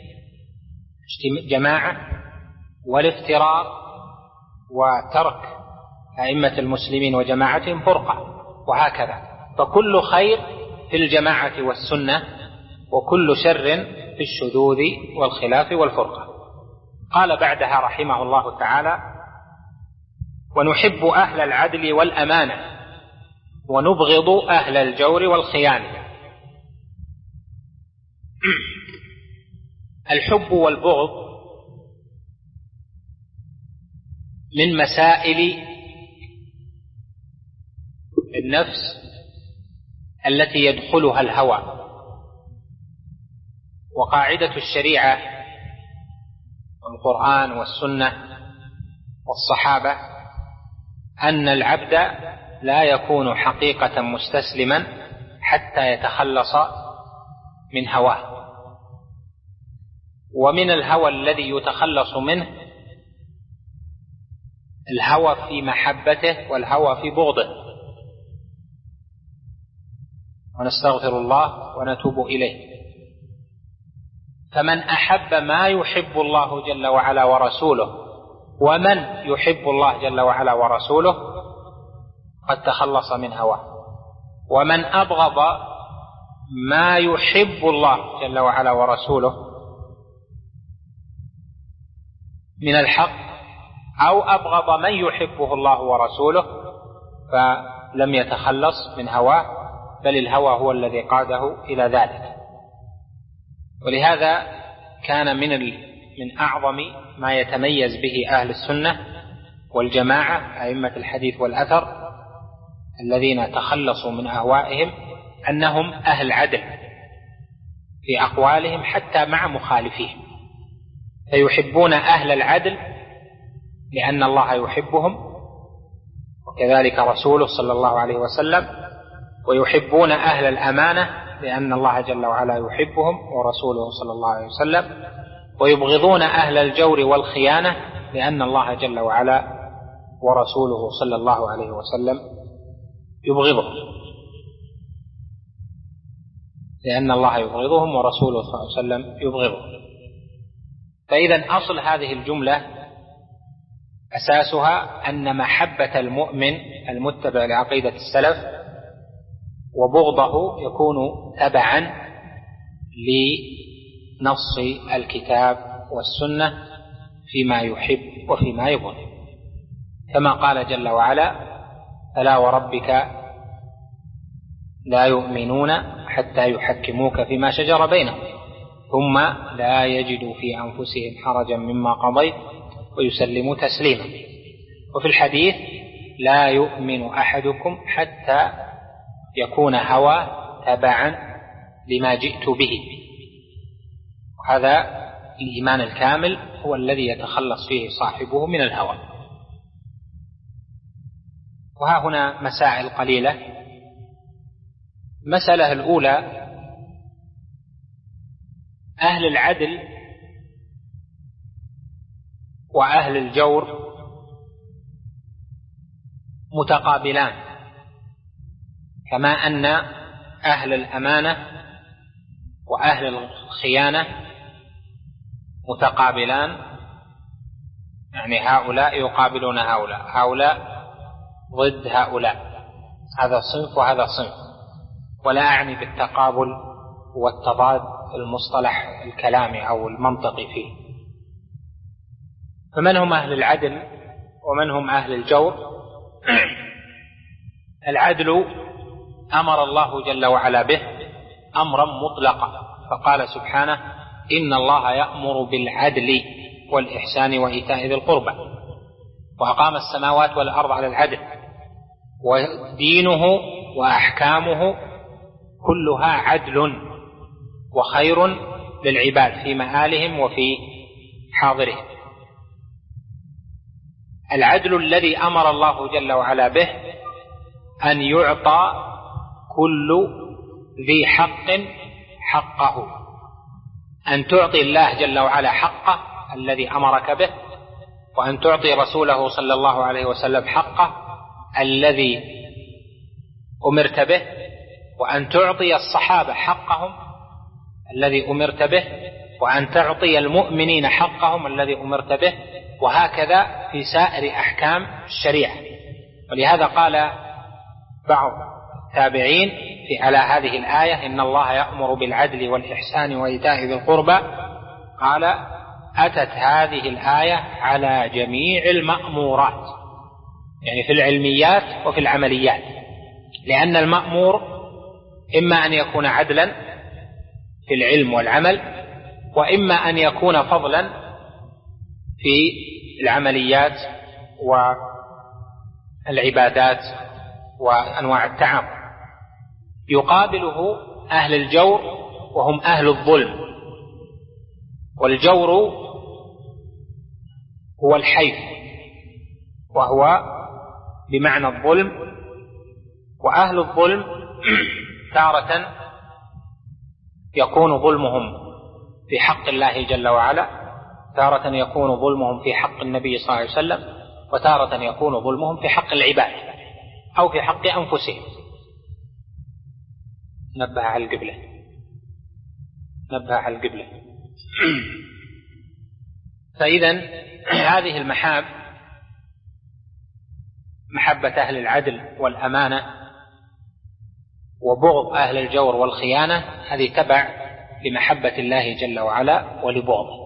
جماعة، والافتراق وترك أئمة المسلمين وجماعتهم فرقة، وهكذا. فكل خير في الجماعة والسنة، وكل شر في الشذوذ والخلاف والفرقة. قال بعدها رحمه الله تعالى: ونحب أهل العدل والأمانة، ونبغض أهل الجور والخيانة. الحب والبغض من مسائل النفس التي يدخلها الهوى. وقاعدة الشريعة والقرآن والسنة والصحابة أن العبد لا يكون حقيقة مستسلما حتى يتخلص من هواه. ومن الهوى الذي يتخلص منه الهوى في محبته والهوى في بغضه، ونستغفر الله ونتوب إليه. فمن أحب ما يحب الله جل وعلا ورسوله، ومن يحب الله جل وعلا ورسوله قد تخلص من هواه. ومن أبغض ما يحب الله جل وعلا ورسوله من الحق، أو أبغض من يحبه الله ورسوله، فلم يتخلص من هواه، بل الهوى هو الذي قاده إلى ذلك. ولهذا كان من من أعظم ما يتميز به أهل السنة والجماعة أئمة الحديث والأثر الذين تخلصوا من أهوائهم أنهم أهل عدل في أقوالهم حتى مع مخالفيهم، فيحبون أهل العدل لأن الله يحبهم، وكذلك رسوله صلى الله عليه وسلم، ويحبون أهل الأمانة لأن الله جل وعلا يحبهم ورسوله صلى الله عليه وسلم، ويبغضون أهل الجور والخيانة لأن الله جل وعلا ورسوله صلى الله عليه وسلم يبغضهم، لأن الله يبغضهم ورسوله صلى الله عليه وسلم يبغضهم. فإذا أصل هذه الجملة أساسها أن محبة المؤمن المتبع لعقيدة السلف وبغضه يكون تبعا لنص الكتاب والسنة فيما يحب وفيما يبغض، كما قال جل وعلا: فلا وربك لا يؤمنون حتى يحكموك فيما شجر بينهم ثم لا يجدوا في أنفسهم حرجا مما قضيت ويسلموا تسليما. وفي الحديث: لا يؤمن أحدكم حتى يكون هوى تبعا لما جئت به. وهذا الإيمان الكامل هو الذي يتخلص فيه صاحبه من الهوى. وها هنا مسائل قليلة. المسألة الأولى: أهل العدل وأهل الجور متقابلان، كما أن أهل الأمانة وأهل الخيانة متقابلان، يعني هؤلاء يقابلون هؤلاء، هؤلاء ضد هؤلاء، هذا صنف وهذا صنف، ولا أعني بالتقابل والتضاد المصطلح الكلامي أو المنطقي فيه. فمن هم أهل العدل ومن هم أهل الجور؟ العدل أمر الله جل وعلا به أمرا مطلقا، فقال سبحانه: إن الله يأمر بالعدل والإحسان وإيتاء ذي القربى، وأقام السماوات والأرض على العدل، ودينه وأحكامه كلها عدل وخير للعباد في مآلهم وفي حاضرهم. العدل الذي أمر الله جل وعلا به أن يعطى كل ذي حق حقه، أن تعطي الله جل وعلا حقه الذي أمرك به، وأن تعطي رسوله صلى الله عليه وسلم حقه الذي أمرت به، وأن تعطي الصحابة حقهم الذي أمرت به، وأن تعطي المؤمنين حقهم الذي أمرت به، وهكذا في سائر أحكام الشريعة. ولهذا قال بعض التابعين في على هذه الآية: إن الله يأمر بالعدل والإحسان وإيتاء ذي القربى، قال: أتت هذه الآية على جميع المأمورات، يعني في العلميات وفي العمليات، لأن المأمور إما أن يكون عدلا في العلم والعمل، وإما أن يكون فضلا في العمليات والعبادات وأنواع التعامل. يقابله أهل الجور وهم أهل الظلم، والجور هو الحيف وهو بمعنى الظلم، وأهل الظلم تارة يكون ظلمهم في حق الله جل وعلا، تارة يكون ظلمهم في حق النبي صلى الله عليه وسلم، وتارة يكون ظلمهم في حق العباد أو في حق أنفسهم. نبه على القبلة، نبه على القبلة. فإذا هذه المحاب، محبة أهل العدل والأمانة وبغض أهل الجور والخيانة، هذه تبع لمحبة الله جل وعلا ولبغضه.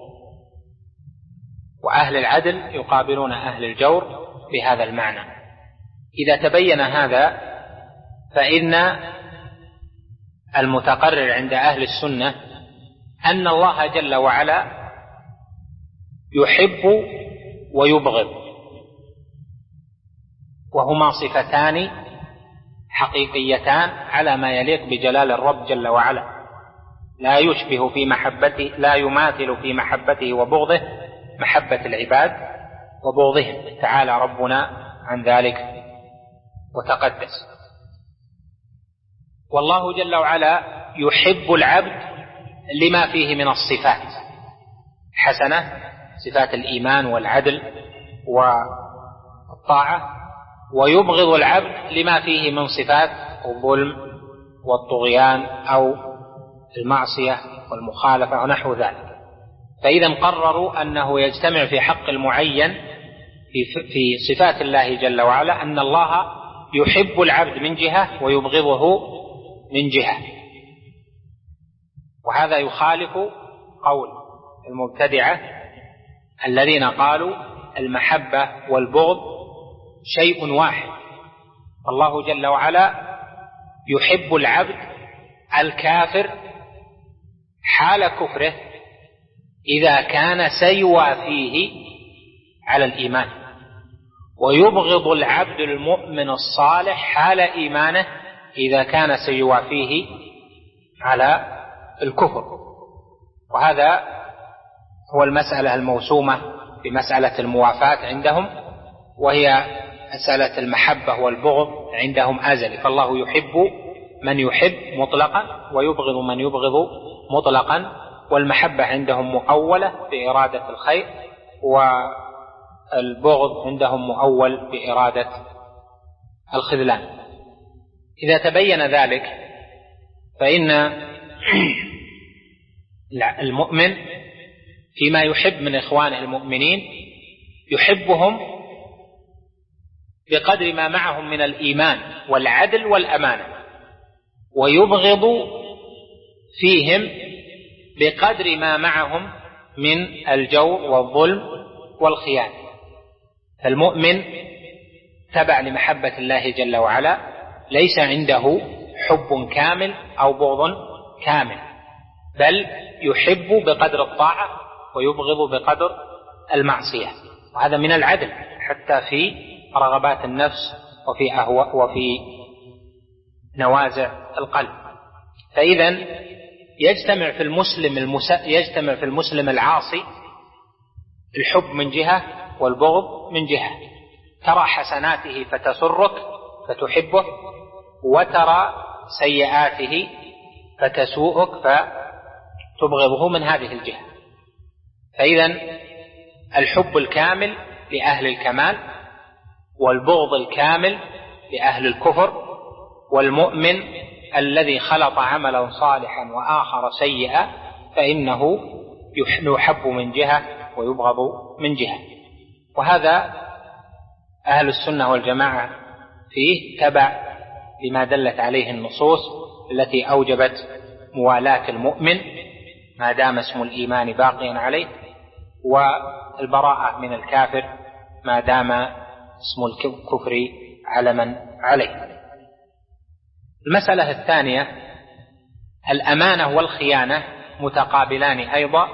وأهل العدل يقابلون أهل الجور بهذا المعنى. إذا تبين هذا فإن المتقرر عند أهل السنة أن الله جل وعلا يحب ويبغض، وهما صفتان حقيقيتان على ما يليق بجلال الرب جل وعلا، لا يشبه في محبته، لا يماثل في محبته وبغضه محبة العباد وبغضهم، تعالى ربنا عن ذلك وتقدس. والله جل وعلا يحب العبد لما فيه من الصفات حسنة، صفات الإيمان والعدل والطاعة، ويبغض العبد لما فيه من صفات الظلم والطغيان أو المعصية والمخالفة ونحو ذلك. فإذا قرروا أنه يجتمع في حق المعين في صفات الله جل وعلا أن الله يحب العبد من جهة ويبغضه من جهة، وهذا يخالف قول المبتدعة الذين قالوا المحبة والبغض شيء واحد. الله جل وعلا يحب العبد الكافر حال كفره إذا كان سيوى فيه على الإيمان، ويبغض العبد المؤمن الصالح حال إيمانه إذا كان سيوى فيه على الكفر. وهذا هو المسألة الموسومة بمسألة الموافاة عندهم، وهي مسألة المحبة والبغض عندهم أزلي، فالله يحب من يحب مطلقا ويبغض من يبغض مطلقا، والمحبة عندهم مؤولة بإرادة الخير، والبغض عندهم مؤول بإرادة الخذلان. إذا تبين ذلك فإن المؤمن فيما يحب من إخوانه المؤمنين يحبهم بقدر ما معهم من الإيمان والعدل والأمانة، ويبغض فيهم بقدر ما معهم من الجور والظلم والخيانة. فالمؤمن تبع لمحبة الله جل وعلا ليس عنده حب كامل أو بغض كامل، بل يحب بقدر الطاعة ويبغض بقدر المعصية، وهذا من العدل حتى في رغبات النفس وفي أهواء وفي نوازع القلب. فإذا يجتمع في المسلم المس... يجتمع في المسلم العاصي الحب من جهة والبغض من جهة، ترى حسناته فتسرك فتحبه، وترى سيئاته فتسوءك فتبغضه من هذه الجهة. فإذا الحب الكامل لأهل الكمال، والبغض الكامل لأهل الكفر، والمؤمن الذي خلط عملا صالحا وآخر سيئا فإنه يحب من جهة ويبغض من جهة. وهذا أهل السنة والجماعة فيه تبع لما دلت عليه النصوص التي أوجبت موالاة المؤمن ما دام اسم الإيمان باقيا عليه، والبراءة من الكافر ما دام اسم الكفر علما عليه. المسألة الثانية الأمانة والخيانة متقابلان أيضا،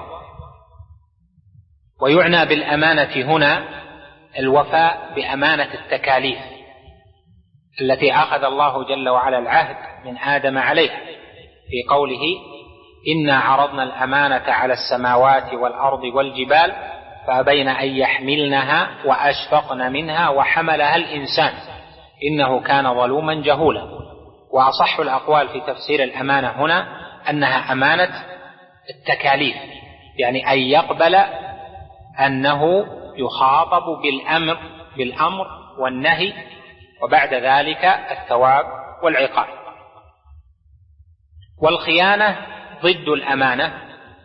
ويعنى بالأمانة هنا الوفاء بأمانة التكاليف التي أخذ الله جل وعلا العهد من آدم عليها في قوله إنا عرضنا الأمانة على السماوات والأرض والجبال فأبين أن يحملنها وأشفقن منها وحملها الإنسان إنه كان ظلوما جهولا. وأصح الأقوال في تفسير الأمانة هنا أنها أمانة التكاليف، يعني أن يقبل أنه يخاطب بالأمر بالأمر والنهي، وبعد ذلك الثواب والعقاب. والخيانة ضد الأمانة،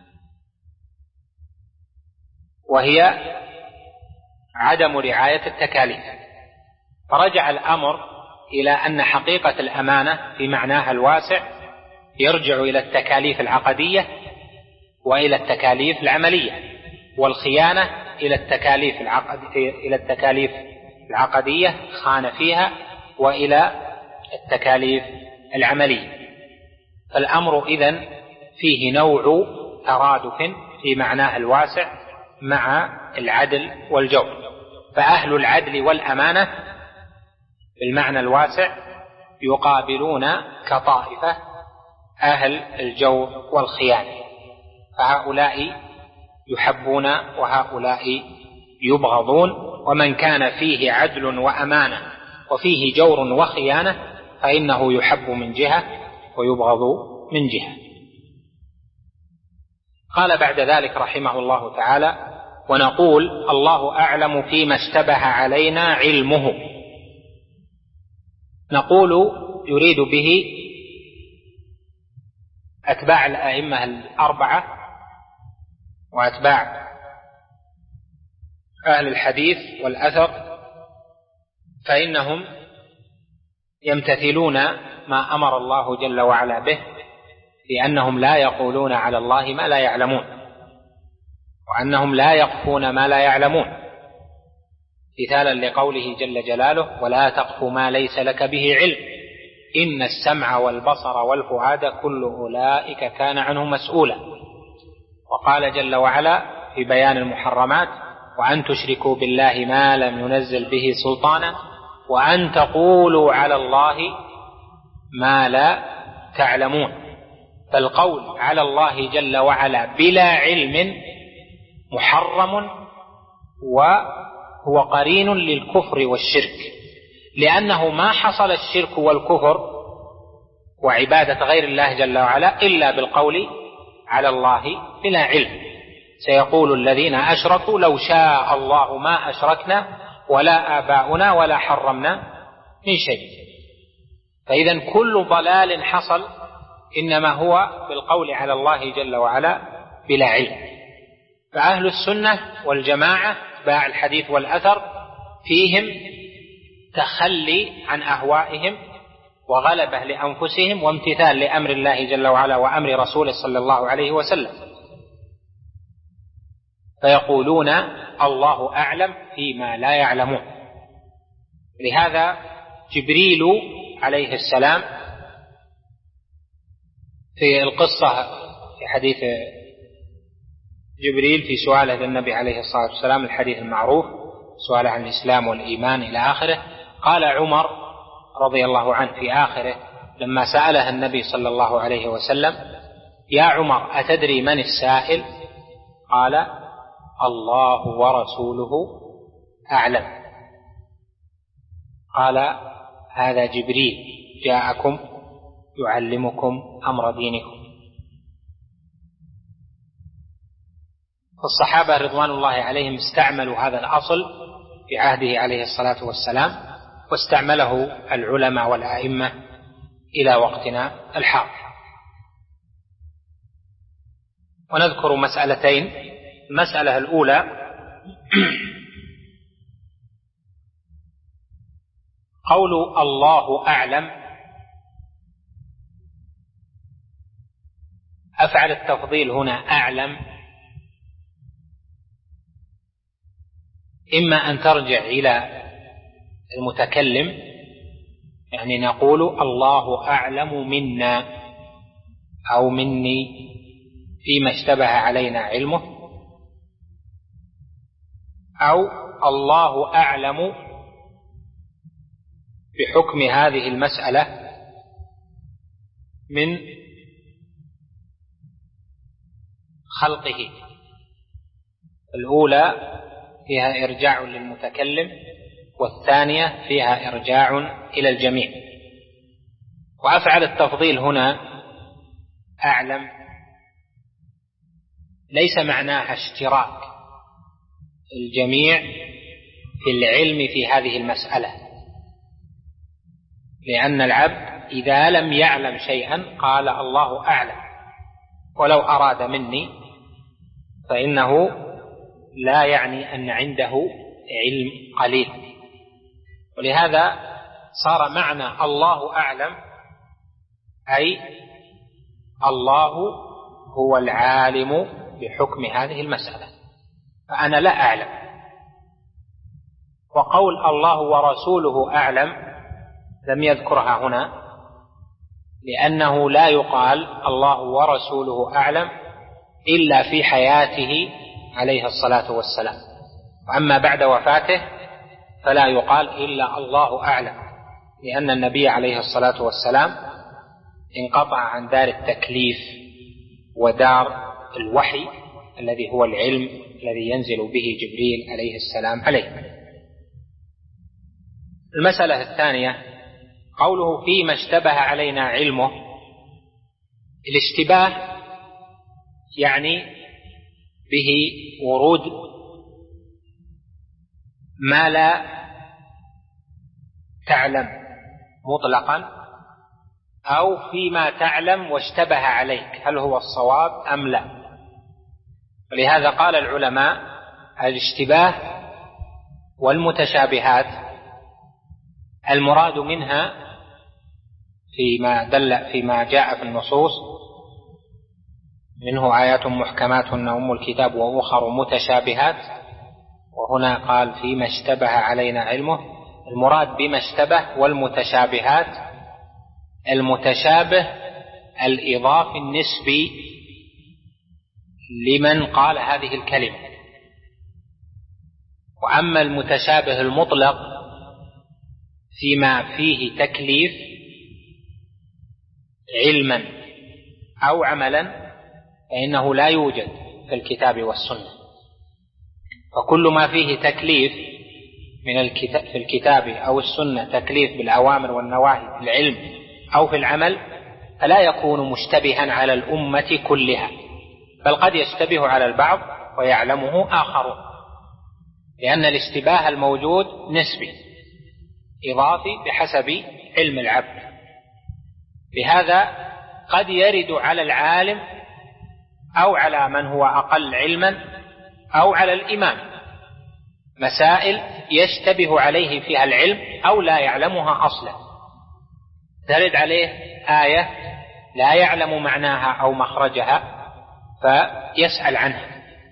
وهي عدم رعاية التكاليف. فرجع الأمر إلى أن حقيقة الأمانة في معناها الواسع يرجع إلى التكاليف العقدية وإلى التكاليف العملية، والخيانة إلى التكاليف العقد إلى التكاليف العقدية خان فيها، وإلى التكاليف العملية. فالأمر إذن فيه نوع ترادف في معناه الواسع مع العدل والجور. فأهل العدل والأمانة بالمعنى الواسع يقابلون كطائفة أهل الجور والخيانة، فهؤلاء يحبون وهؤلاء يبغضون. ومن كان فيه عدل وأمانة وفيه جور وخيانة فإنه يحب من جهة ويبغض من جهة. قال بعد ذلك رحمه الله تعالى: ونقول الله أعلم فيما اشتبه علينا علمه. نقول يريد به أتباع الأئمة الأربعة وأتباع أهل الحديث والأثر، فإنهم يمتثلون ما أمر الله جل وعلا به، لأنهم لا يقولون على الله ما لا يعلمون، وأنهم لا يقفون ما لا يعلمون، مثالا لقوله جل جلاله: ولا تقف ما ليس لك به علم إن السمع والبصر والفؤاد كل أولئك كان عنه مسؤولا. وقال جل وعلا في بيان المحرمات: وأن تشركوا بالله ما لم ينزل به سلطانا وأن تقولوا على الله ما لا تعلمون. فالقول على الله جل وعلا بلا علم محرم، وهو قرين للكفر والشرك، لأنه ما حصل الشرك والكفر وعبادة غير الله جل وعلا إلا بالقول على الله بلا علم. سيقول الذين أشركوا لو شاء الله ما أشركنا ولا آباؤنا ولا حرمنا من شيء. فإذا كل ضلال حصل إنما هو بالقول على الله جل وعلا بلا علم. فأهل السنة والجماعة باع الحديث والأثر فيهم تخلي عن أهوائهم وغلبة لأنفسهم وامتثال لأمر الله جل وعلا وأمر رسوله صلى الله عليه وسلم، فيقولون الله أعلم فيما لا يعلمون. لهذا جبريل عليه السلام في القصة في حديث جبريل في سؤاله للنبي عليه الصلاة والسلام الحديث المعروف سؤاله عن الإسلام والإيمان إلى آخره، قال عمر رضي الله عنه في آخره لما سأله النبي صلى الله عليه وسلم: يا عمر أتدري من السائل؟ قال: الله ورسوله أعلم. قال: هذا جبريل جاءكم يعلمكم أمر دينكم. فالصحابة رضوان الله عليهم استعملوا هذا الأصل في عهده عليه الصلاة والسلام، واستعمله العلماء والأئمة إلى وقتنا الحاضر. ونذكر مسألتين. المسألة الأولى قول الله أعلم، أفعل التفضيل هنا أعلم إما أن ترجع إلى المتكلم، يعني نقول الله أعلم منا أو مني فيما اشتبه علينا علمه، أو الله أعلم بحكم هذه المسألة من خلقه. الأولى فيها إرجاع للمتكلم، والثانية فيها إرجاع إلى الجميع. وأفعل التفضيل هنا أعلم ليس معناها اشتراك الجميع في العلم في هذه المسألة، لأن العبد إذا لم يعلم شيئا قال الله أعلم، ولو أراد مني فإنه لا يعني أن عنده علم قليل. ولهذا صار معنى الله أعلم أي الله هو العالم بحكم هذه المسألة، فأنا لا أعلم. وقول الله ورسوله أعلم لم يذكرها هنا، لأنه لا يقال الله ورسوله أعلم إلا في حياته عليه الصلاة والسلام، وأما بعد وفاته فلا يقال إلا الله أعلم، لأن النبي عليه الصلاة والسلام انقطع عن دار التكليف ودار الوحي الذي هو العلم الذي ينزل به جبريل عليه السلام عليه. المسألة الثانية قوله فيما اشتبه علينا علمه. الاشتباه يعني به ورود ما لا تعلم مطلقا، أو فيما تعلم واشتبه عليك، هل هو الصواب أم لا؟ ولهذا قال العلماء الاشتباه والمتشابهات المراد منها فيما دل فيما جاء في النصوص منه آيات محكمات هن أم الكتاب وأخر متشابهات، وهنا قال فيما اشتبه علينا علمه. المراد بما اشتبه والمتشابهات المتشابه الإضافي النسبي لمن قال هذه الكلمة، وأما المتشابه المطلق فيما فيه تكليف علما أو عملا فإنه لا يوجد في الكتاب والسنة. فكل ما فيه تكليف من الكتاب في الكتاب أو السنة تكليف بالأوامر والنواهي في العلم أو في العمل فلا يكون مشتبها على الأمة كلها، بل قد يشتبه على البعض ويعلمه آخرون، لأن الاشتباه الموجود نسبي إضافي بحسب علم العبد. لهذا قد يرد على العالم أو على من هو أقل علما أو على الإمام مسائل يشتبه عليه فيها العلم أو لا يعلمها أصلا، ترد عليه آية لا يعلم معناها أو مخرجها فيسأل عنها.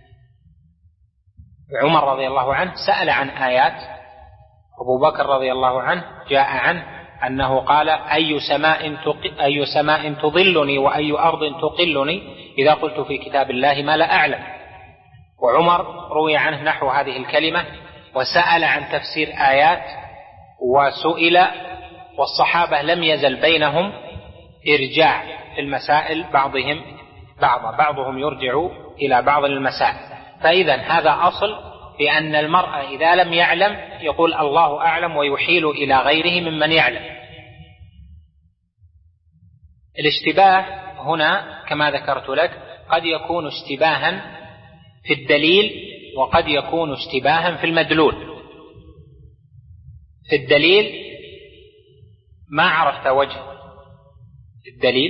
عمر رضي الله عنه سأل عن آيات، أبو بكر رضي الله عنه جاء عنه أنه قال أي سماء, أي سماء تظلني وأي أرض تقلني إذا قلت في كتاب الله ما لا أعلم. وعمر روي عنه نحو هذه الكلمة، وسأل عن تفسير آيات وسئل، والصحابة لم يزل بينهم إرجاع في المسائل بعضهم بعضا، بعضهم يرجع إلى بعض المسائل. فإذا هذا أصل بأن المرء إذا لم يعلم يقول الله أعلم ويحيل إلى غيره ممن يعلم. الاشتباه هنا كما ذكرت لك قد يكون اشتباها في الدليل وقد يكون اشتباها في المدلول. في الدليل ما عرفت وجه الدليل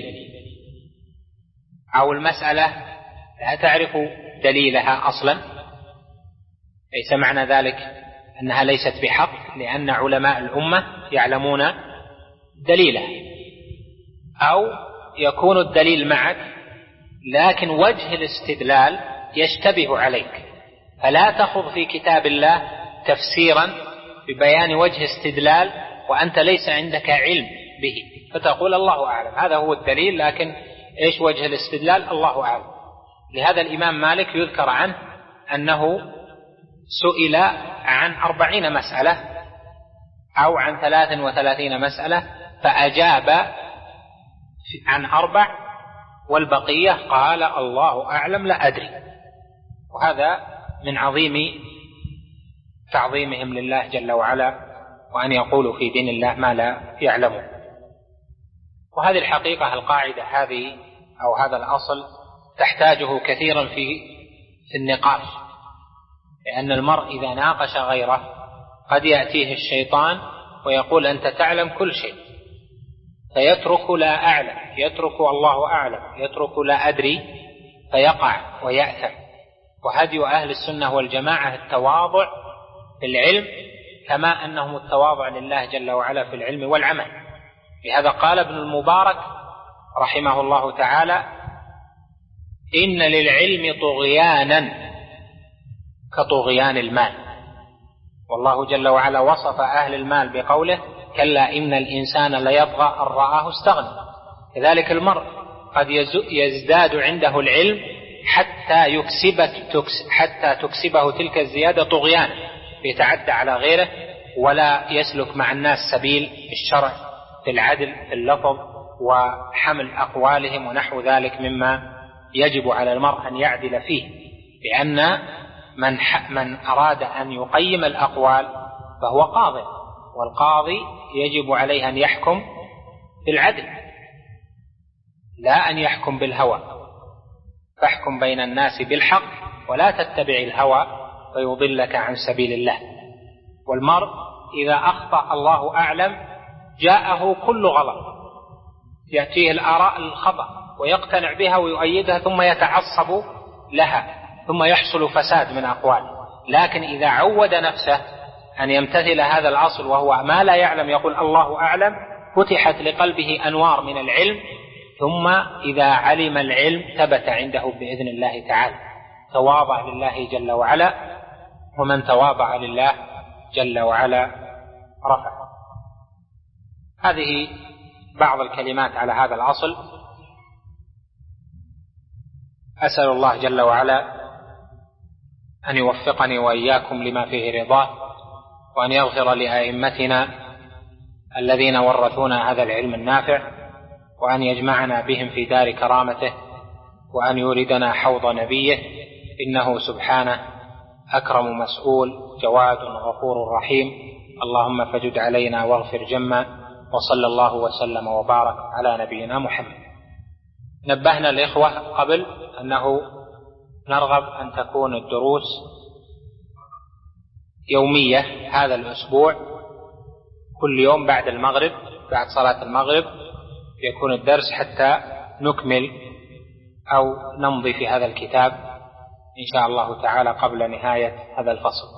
أو المسألة لا تعرف دليلها أصلا، ليس معنى ذلك أنها ليست بحق، لأن علماء الأمة يعلمون دليلها. أو يكون الدليل معك لكن وجه الاستدلال يشتبه عليك، فلا تخض في كتاب الله تفسيرا ببيان وجه استدلال وأنت ليس عندك علم به، فتقول الله أعلم، هذا هو الدليل لكن إيش وجه الاستدلال الله أعلم. لهذا الإمام مالك يذكر عنه أنه سئل عن أربعين مسألة أو عن ثلاث وثلاثين مسألة فأجاب عن أربع والبقية قال الله أعلم لا أدري. وهذا من عظيم تعظيمهم لله جل وعلا، وأن يقولوا في دين الله ما لا يعلمون. وهذه الحقيقة القاعدة هذه أو هذا الأصل تحتاجه كثيرا في في النقاش، لأن المرء إذا ناقش غيره قد يأتيه الشيطان ويقول أنت تعلم كل شيء، فيترك لا أعلم، يترك الله أعلم، يترك لا أدري، فيقع ويأثم. وهدي أهل السنة والجماعة التواضع في العلم كما أنهم التواضع لله جل وعلا في العلم والعمل. لهذا قال ابن المبارك رحمه الله تعالى إن للعلم طغيانا كطغيان المال. والله جل وعلا وصف أهل المال بقوله كلا إن الإنسان ليطغى أن رآه استغنى. كذلك المرء قد يزداد عنده العلم حتى يكسبك حتى تكسبه تلك الزيادة طغيانا، يتعدى على غيره ولا يسلك مع الناس سبيل الشرع في العدل في اللفظ وحمل أقوالهم ونحو ذلك مما يجب على المرء أن يعدل فيه. لأن من, من أراد أن يقيم الأقوال فهو قاضي، والقاضي يجب عليه أن يحكم بالعدل لا أن يحكم بالهوى. فاحكم بين الناس بالحق ولا تتبع الهوى فيضلك عن سبيل الله. والمرء إذا أخطأ الله أعلم جاءه كل غلط، يأتيه الآراء الخطأ ويقتنع بها ويؤيدها ثم يتعصب لها ثم يحصل فساد من أقوال. لكن إذا عود نفسه أن يمتثل هذا الأصل وهو ما لا يعلم يقول الله أعلم فتحت لقلبه أنوار من العلم، ثم إذا علم العلم ثبت عنده بإذن الله تعالى. تواضع لله جل وعلا، ومن تواضع لله جل وعلا رفع. هذه بعض الكلمات على هذا الأصل. أسأل الله جل وعلا أن يوفقني وإياكم لما فيه رضاه، وأن يغفر لأئمتنا الذين ورثونا هذا العلم النافع، وأن يجمعنا بهم في دار كرامته، وأن يوردنا حوض نبيه إنه سبحانه أكرم مسؤول جواد غفور رحيم، اللهم فجد علينا واغفر جما، وصلى الله وسلم وبارك على نبينا محمد. نبهنا الإخوة قبل أنه نرغب أن تكون الدروس يومية هذا الأسبوع، كل يوم بعد المغرب، بعد صلاة المغرب يكون الدرس حتى نكمل أو نمضي في هذا الكتاب إن شاء الله تعالى قبل نهاية هذا الفصل.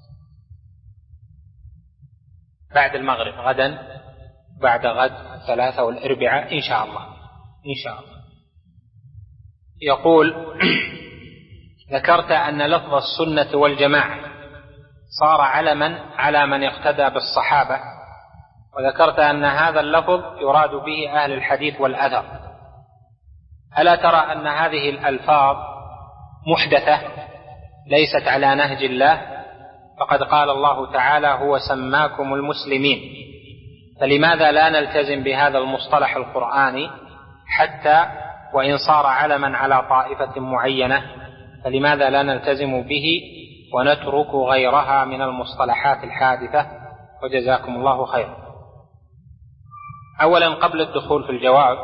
بعد المغرب غدا، بعد غد الثلاثة والأربعاء إن شاء الله إن شاء الله. يقول: ذكرت أن لفظ السنة والجماعة صار علما على من اقتدى بالصحابة، وذكرت أن هذا اللفظ يراد به أهل الحديث والأثر. ألا ترى أن هذه الألفاظ محدثة ليست على نهج الله؟ فقد قال الله تعالى: هو سماكم المسلمين. فلماذا لا نلتزم بهذا المصطلح القرآني حتى وإن صار علما على طائفة معينة؟ فلماذا لا نلتزم به ونترك غيرها من المصطلحات الحادثة؟ وجزاكم الله خيرا. أولا، قبل الدخول في الجواب،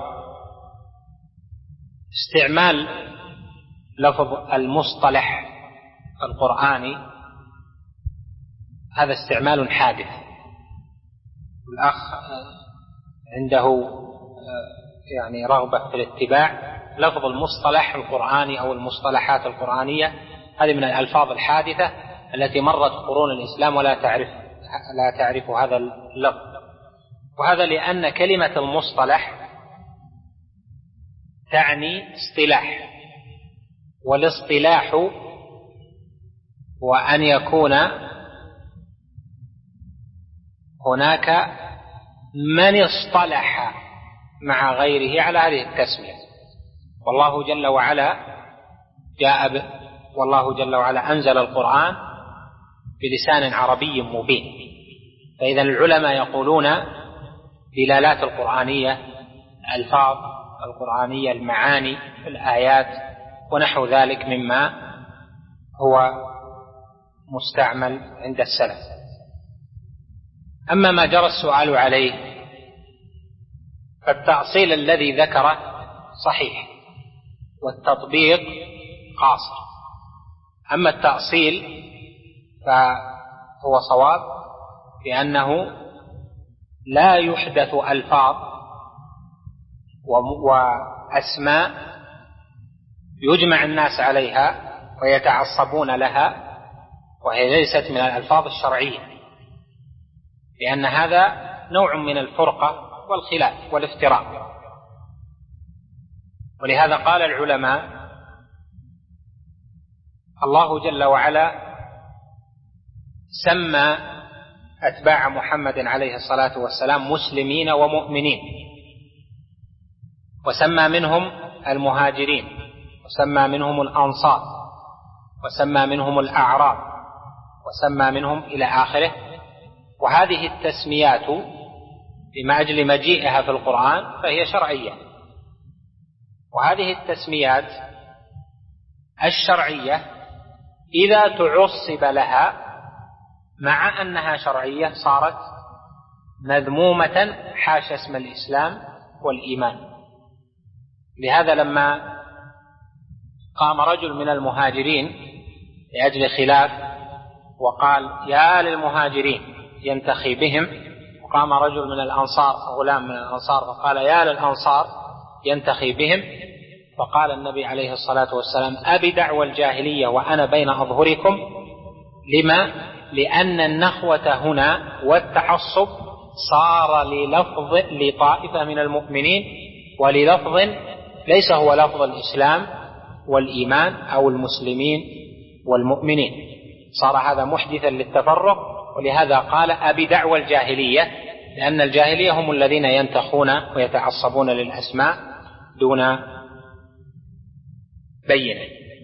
استعمال لفظ المصطلح القرآني هذا استعمال حادث. الأخ عنده يعني رغبة في الاتباع لفظ المصطلح القرآني أو المصطلحات القرآنية، هذه من الألفاظ الحادثة التي مرت قرون الإسلام ولا تعرف لا تعرف هذا اللفظ. وهذا لأن كلمة المصطلح تعني اصطلاح، والاصطلاح هو أن يكون هناك من اصطلح مع غيره على هذه التسمية. والله جل وعلا جاء ب... والله جل وعلا أنزل القرآن بلسان عربي مبين. فإذا العلماء يقولون دلالات القرآنية، الألفاظ القرآنية، المعاني، الآيات ونحو ذلك مما هو مستعمل عند السلف. أما ما جرى السؤال عليه فالتأصيل الذي ذكره صحيح والتطبيق قاصر. أما التأصيل فهو صواب، لأنه لا يحدث ألفاظ وأسماء يجمع الناس عليها ويتعصبون لها وهي ليست من الألفاظ الشرعية، لأن هذا نوع من الفرقة والخلاف والافتراق. ولهذا قال العلماء: الله جل وعلا سمى أتباع محمد عليه الصلاة والسلام مسلمين ومؤمنين، وسمى منهم المهاجرين، وسمى منهم الأنصار، وسمى منهم الأعراب، وسمى منهم إلى آخره. وهذه التسميات بما أجل مجيئها في القرآن فهي شرعية. وهذه التسميات الشرعية إذا تعصب لها مع أنها شرعية صارت مذمومة حاشا اسم الإسلام والإيمان. لهذا لما قام رجل من المهاجرين لأجل خلاف وقال: يا للمهاجرين، ينتخي بهم، وقام رجل من الأنصار، غلام من الأنصار، فقال: يا للأنصار، ينتخي بهم. فقال النبي عليه الصلاة والسلام: أبي دعوى الجاهلية وأنا بين أظهركم. لما؟ لأن النخوة هنا والتعصب صار للفظ لطائفة من المؤمنين وللفظ ليس هو لفظ الإسلام والإيمان أو المسلمين والمؤمنين، صار هذا محدثا للتفرق. ولهذا قال: أبي دعوى الجاهلية، لأن الجاهلية هم الذين ينتخون ويتعصبون للأسماء دون بينة.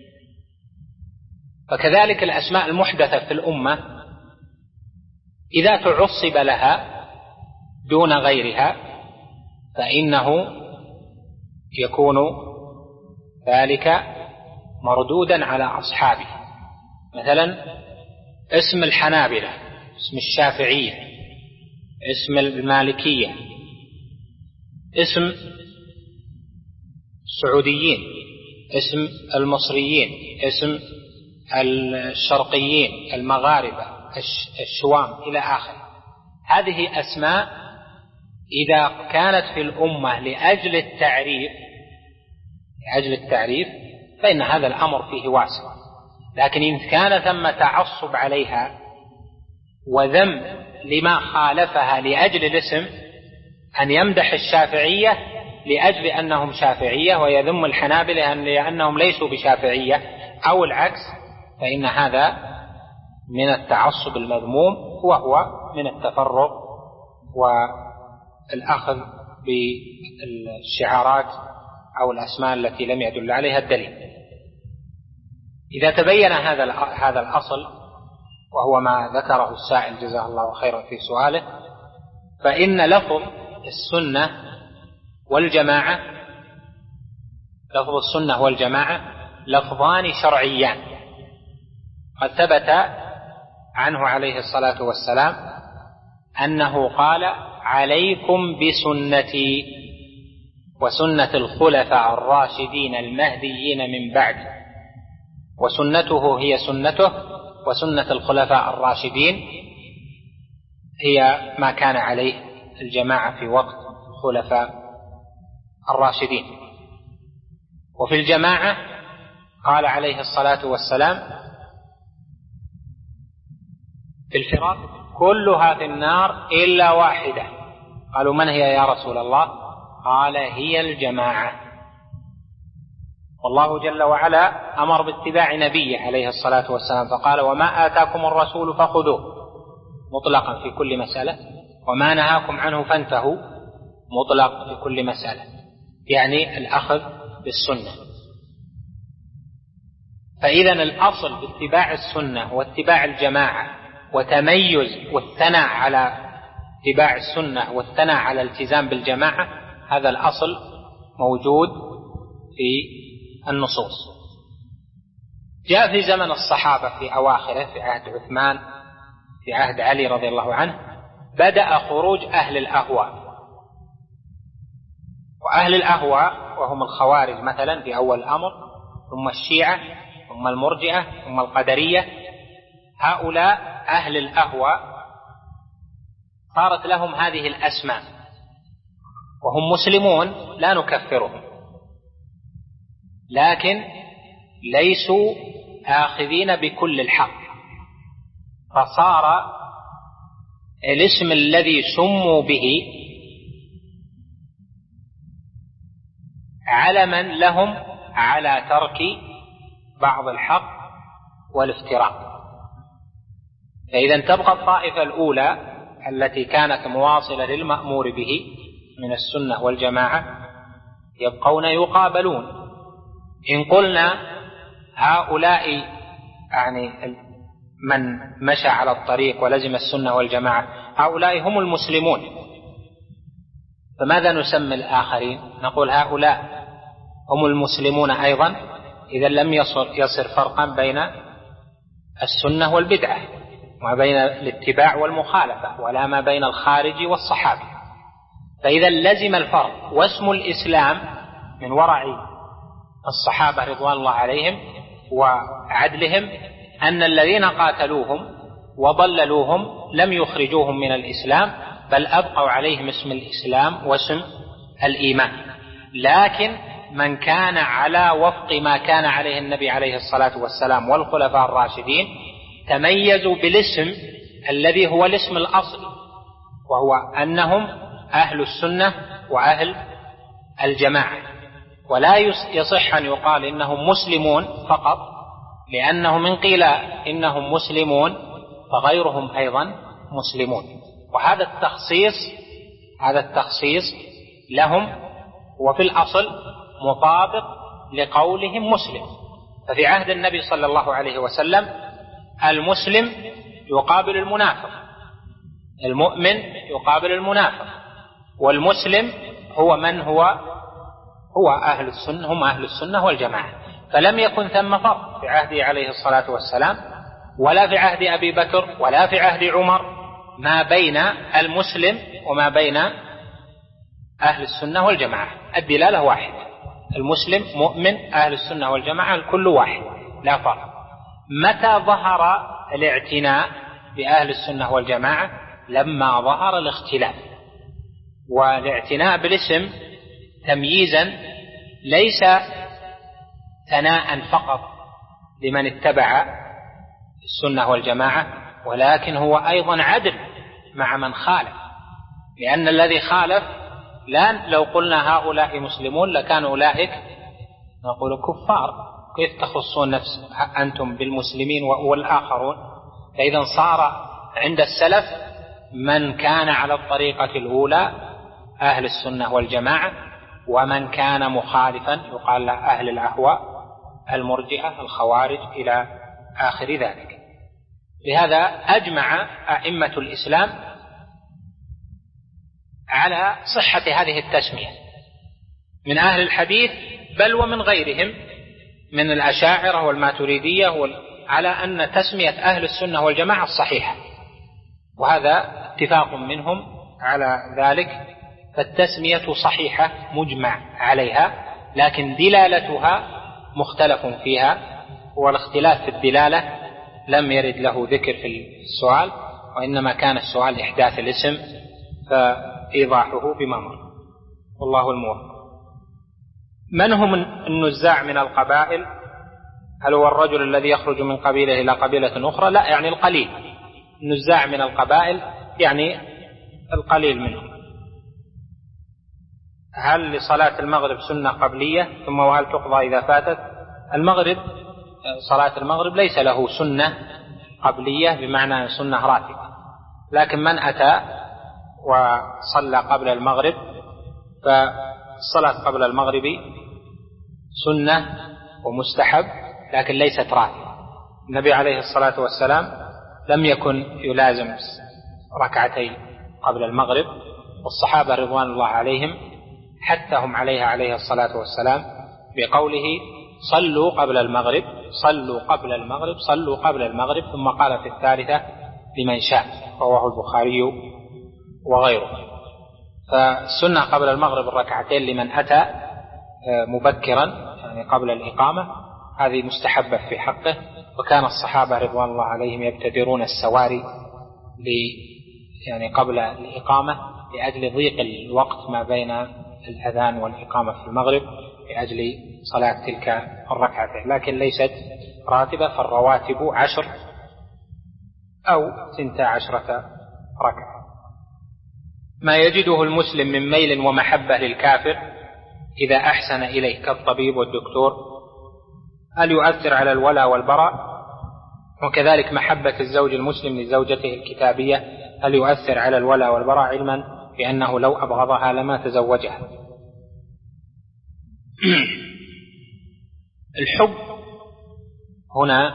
فكذلك الأسماء المحدثة في الأمة إذا تعصب لها دون غيرها فإنه يكون ذلك مردودا على أصحابه، مثلا اسم الحنابلة، اسم الشافعية، اسم المالكية، اسم السعوديين، اسم المصريين، اسم الشرقيين، المغاربة، الشوام إلى آخره. هذه أسماء إذا كانت في الأمة لأجل التعريف لأجل التعريف فإن هذا الأمر فيه واسع، لكن إن كان ثم تعصب عليها وذم لما خالفها لأجل الاسم، أن يمدح الشافعية لأجل أنهم شافعية ويذم الحنابلة لأنهم ليسوا بشافعية أو العكس، فإن هذا من التعصب المذموم، وهو من التفرق والأخذ بالشعارات أو الأسماء التي لم يدل عليها الدليل. إذا تبين هذا هذا الأصل وهو ما ذكره السائل جزاه الله خيرا في سؤاله، فإن لفظ السنة والجماعة لفظ السنة والجماعة لفظان شرعيان قد ثبت عنه عليه الصلاة والسلام أنه قال: عليكم بسنتي وسنة الخلفاء الراشدين المهديين من بعد. وسنته هي سنته، وسنة الخلفاء الراشدين هي ما كان عليه الجماعة في وقت الخلفاء الراشدين. وفي الجماعة قال عليه الصلاة والسلام في الفرق: كلها في النار إلا واحدة. قالوا: من هي يا رسول الله؟ قال: هي الجماعة. والله جل وعلا أمر باتباع نبيه عليه الصلاة والسلام فقال: وما آتاكم الرسول فخذوه، مطلقا في كل مسألة، وما نهاكم عنه فانتهوا، مطلق في كل مسألة، يعني الأخذ بالسنة. فإذا الأصل باتباع السنة واتباع الجماعة وتميز والثناء على اتباع السنة والثناء على الالتزام بالجماعة، هذا الأصل موجود في النصوص. جاء في زمن الصحابة في أواخره، في عهد عثمان، في عهد علي رضي الله عنه، بدأ خروج أهل الأهواء. وأهل الأهواء وهم الخوارج مثلا في أول الأمر، ثم الشيعة، ثم المرجئة، ثم القدرية. هؤلاء أهل الأهواء صارت لهم هذه الأسماء، وهم مسلمون لا نكفرهم، لكن ليسوا آخذين بكل الحق، فصار الاسم الذي سموا به علما لهم على ترك بعض الحق والافتراء. فإذا تبقى الطائفة الأولى التي كانت مواصلة للمأمور به من السنة والجماعة يبقون يقابلون. إن قلنا هؤلاء يعني من مشى على الطريق ولزم السنة والجماعة هؤلاء هم المسلمون، فماذا نسمي الآخرين؟ نقول هؤلاء هم المسلمون أيضا، إذا لم يصر, يصر فرقا بين السنة والبدعة، وما بين الاتباع والمخالفة، ولا ما بين الخارج والصحابة. فإذا لزم الفرق، واسم الإسلام من ورع الصحابة رضوان الله عليهم وعدلهم أن الذين قاتلوهم وضللوهم لم يخرجوهم من الإسلام، بل أبقوا عليهم اسم الإسلام واسم الإيمان. لكن من كان على وفق ما كان عليه النبي عليه الصلاة والسلام والخلفاء الراشدين تميزوا بالاسم الذي هو الاسم الأصلي، وهو أنهم أهل السنة وأهل الجماعة. ولا يصح أن يقال إنهم مسلمون فقط، لأنه من قيل إنهم مسلمون فغيرهم أيضا مسلمون. وهذا التخصيص هذا التخصيص لهم وفي الأصل مطابق لقولهم مسلم. ففي عهد النبي صلى الله عليه وسلم المسلم يقابل المنافق، المؤمن يقابل المنافق، والمسلم هو من هو هو أهل السنة هم أهل السنة والجماعة. فلم يكن ثم فرق في عهده عليه الصلاة والسلام ولا في عهد أبي بكر ولا في عهد عمر ما بين المسلم وما بين أهل السنة والجماعة. الدلالة واحد، المسلم مؤمن، أهل السنة والجماعة الكل واحد لا فرق. متى ظهر الاعتناء بأهل السنة والجماعة؟ لما ظهر الاختلاف. والاعتناء بالاسم تمييزا ليس ثناء فقط لمن اتبع السنة والجماعة، ولكن هو أيضا عدل مع من خالف، لأن الذي خالف لا لو قلنا هؤلاء مسلمون لكان أولئك نقول كفار، كيف تخصون نفس أنتم بالمسلمين والآخرون؟ فإذا صار عند السلف من كان على الطريقة الأولى أهل السنة والجماعة، ومن كان مخالفا يقال له أهل الأهواء المرجئة الخوارج إلى آخر ذلك. لهذا أجمع أئمة الإسلام على صحة هذه التسمية من أهل الحديث بل ومن غيرهم من الأشاعرة والماتريدية على أن تسمية أهل السنة والجماعة الصحيحة، وهذا اتفاق منهم على ذلك. فالتسمية صحيحة مجمع عليها، لكن دلالتها مختلف فيها، والاختلاف في الدلالة لم يرد له ذكر في السؤال، وإنما كان السؤال إحداث الاسم فإيضاحه بما مر. والله الموفق. من هم النزاع من القبائل؟ هل هو الرجل الذي يخرج من قبيلة إلى قبيلة أخرى؟ لا، يعني القليل. النزاع من القبائل يعني القليل منهم. هل لصلاة المغرب سنة قبلية؟ ثم وهل تقضى إذا فاتت؟ المغرب، صلاة المغرب ليس له سنة قبلية بمعنى سنة راتبة، لكن من أتى وصلى قبل المغرب فالصلاة قبل المغرب سنة ومستحب لكن ليست راتبة. النبي عليه الصلاة والسلام لم يكن يلازم ركعتين قبل المغرب، والصحابة رضوان الله عليهم حتى هم عليها عليه الصلاة والسلام بقوله صلوا قبل المغرب صلوا قبل المغرب صلوا قبل المغرب، ثم قال في الثالثة لمن شاء، رواه البخاري وغيره. فالسنة قبل المغرب الركعتين لمن أتى مبكرا يعني قبل الإقامة، هذه مستحبة في حقه. وكان الصحابة رضوان الله عليهم يبتدرون السواري يعني قبل الإقامة لأجل ضيق الوقت ما بين الأذان والإقامة في المغرب لأجل صلاة تلك الركعتين، لكن ليست راتبة، فالرواتب عشر أو ثنتا عشرة ركعة. ما يجده المسلم من ميل ومحبة للكافر إذا أحسن إليه كالطبيب والدكتور، هل يؤثر على الولاء والبراء؟ وكذلك محبة الزوج المسلم لزوجته الكتابية هل يؤثر على الولاء والبراء، علما بأنه لو أبغضها لما تزوجها؟ الحب هنا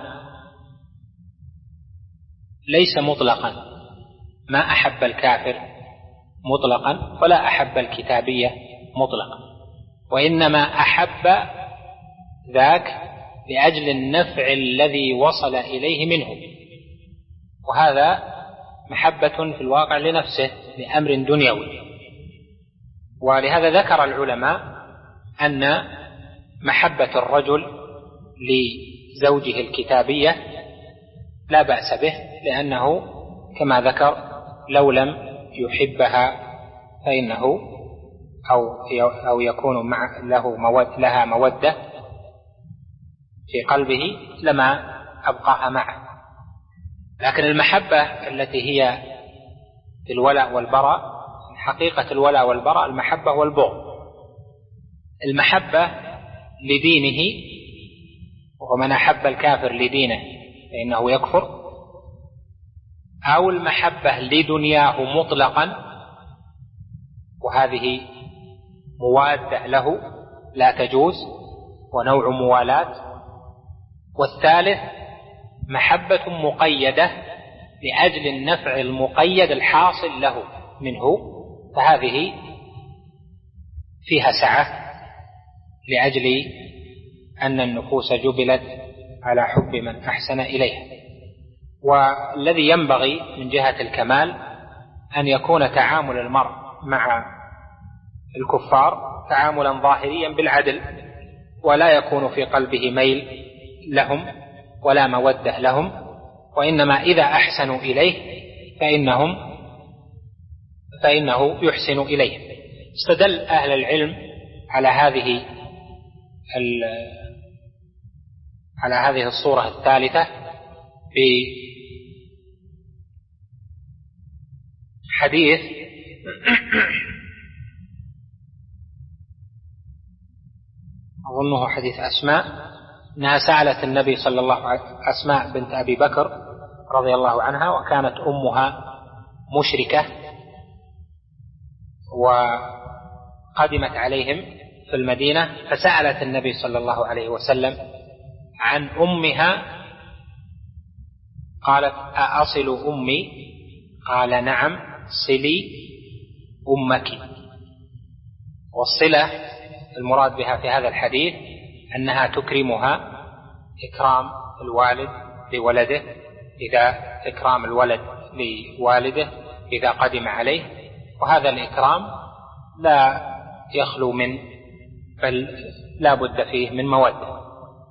ليس مطلقا، ما أحب الكافر مطلقا ولا أحب الكتابية مطلقا، وإنما أحب ذاك لأجل النفع الذي وصل إليه منه، وهذا محبة في الواقع لنفسه لأمر دنيوي. ولهذا ذكر العلماء أن محبة الرجل لزوجه الكتابية لا بأس به، لأنه كما ذكر لو لم يحبها فإنه أو أو يكون مع له مود لها مودة في قلبه لما أبقاها معه. لكن المحبة التي هي في الولاء والبراء، حقيقة الولاء والبراء المحبة والبغض. المحبة لدينه، ومن أحب الكافر لدينه فإنه يكفر، أو المحبة لدنياه مطلقا وهذه موادة له لا تجوز ونوع موالاة. والثالث محبة مقيدة لأجل النفع المقيد الحاصل له منه، فهذه فيها سعة لأجل أن النفوس جبلت على حب من أحسن إليها. والذي ينبغي من جهة الكمال أن يكون تعامل المرء مع الكفار تعاملا ظاهريا بالعدل، ولا يكون في قلبه ميل لهم ولا مودة لهم، وإنما إذا أحسنوا إليه فإنهم فإنه يحسن إليهم. استدل أهل العلم على هذه على هذه الصورة الثالثة بحديث أظنه حديث أسماء أنها سألت النبي صلى الله عليه وسلم، أسماء بنت أبي بكر رضي الله عنها، وكانت أمها مشركة وقدمت عليهم في المدينة، فسألت النبي صلى الله عليه وسلم عن أمها، قالت أأصل أمي؟ قال نعم صلي أمك. والصلة المراد بها في هذا الحديث أنها تكرمها إكرام الوالد لولده، إذا إكرام الولد لوالده إذا قدم عليه، وهذا الإكرام لا يخلو من بل لا بد فيه من مودة.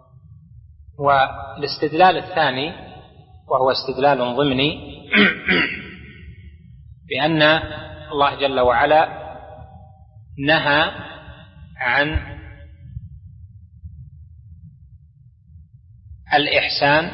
والاستدلال الثاني وهو استدلال ضمني بأن الله جل وعلا نهى عن الإحسان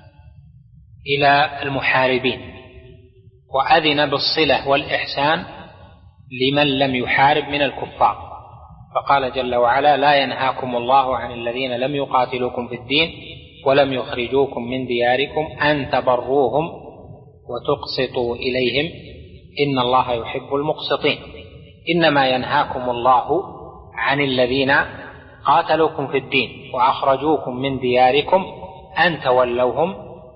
إلى المحاربين، وأذن بالصلة والإحسان لمن لم يحارب من الكفار، فقال جل وعلا لا ينهاكم الله عن الذين لم يقاتلوكم في الدين ولم يخرجوكم من دياركم أن تبروهم وتقسطوا إليهم إن الله يحب المقسطين. إنما ينهاكم الله عن الذين قاتلوكم في الدين وأخرجوكم من دياركم أن تولوهم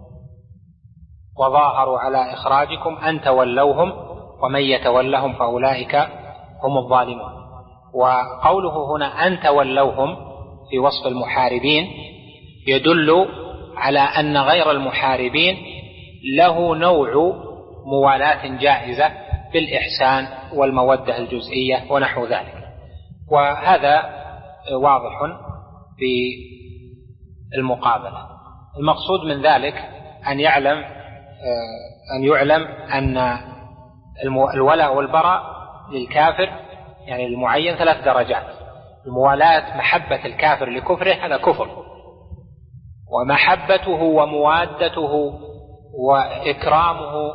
وظاهروا على إخراجكم أن تولوهم ومن يتولهم فأولئك هم الظالمون. وقوله هنا أن تولوهم في وصف المحاربين يدل على أن غير المحاربين له نوع موالاة جائزة بالإحسان والمودة الجزئية ونحو ذلك، وهذا واضح في المقابلة. المقصود من ذلك أن يعلم أن يعلم أن الولاء والبراء للكافر يعني المعين ثلاث درجات. الموالاة محبة الكافر لكفره هذا كفر، ومحبته وموادته وإكرامه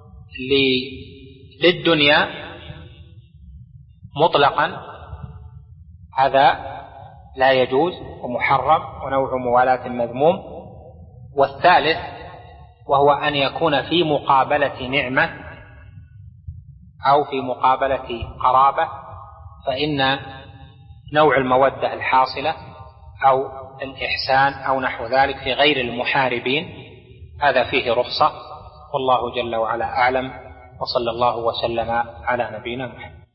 للدنيا مطلقا هذا لا يجوز ومحرم ونوع موالاة مذموم. والثالث وهو أن يكون في مقابلة نعمة أو في مقابلة قرابة، فإن نوع المودة الحاصلة أو الإحسان أو نحو ذلك في غير المحاربين هذا فيه رخصة، والله جل وعلا أعلم، وصلى الله وسلم على نبينا محمد.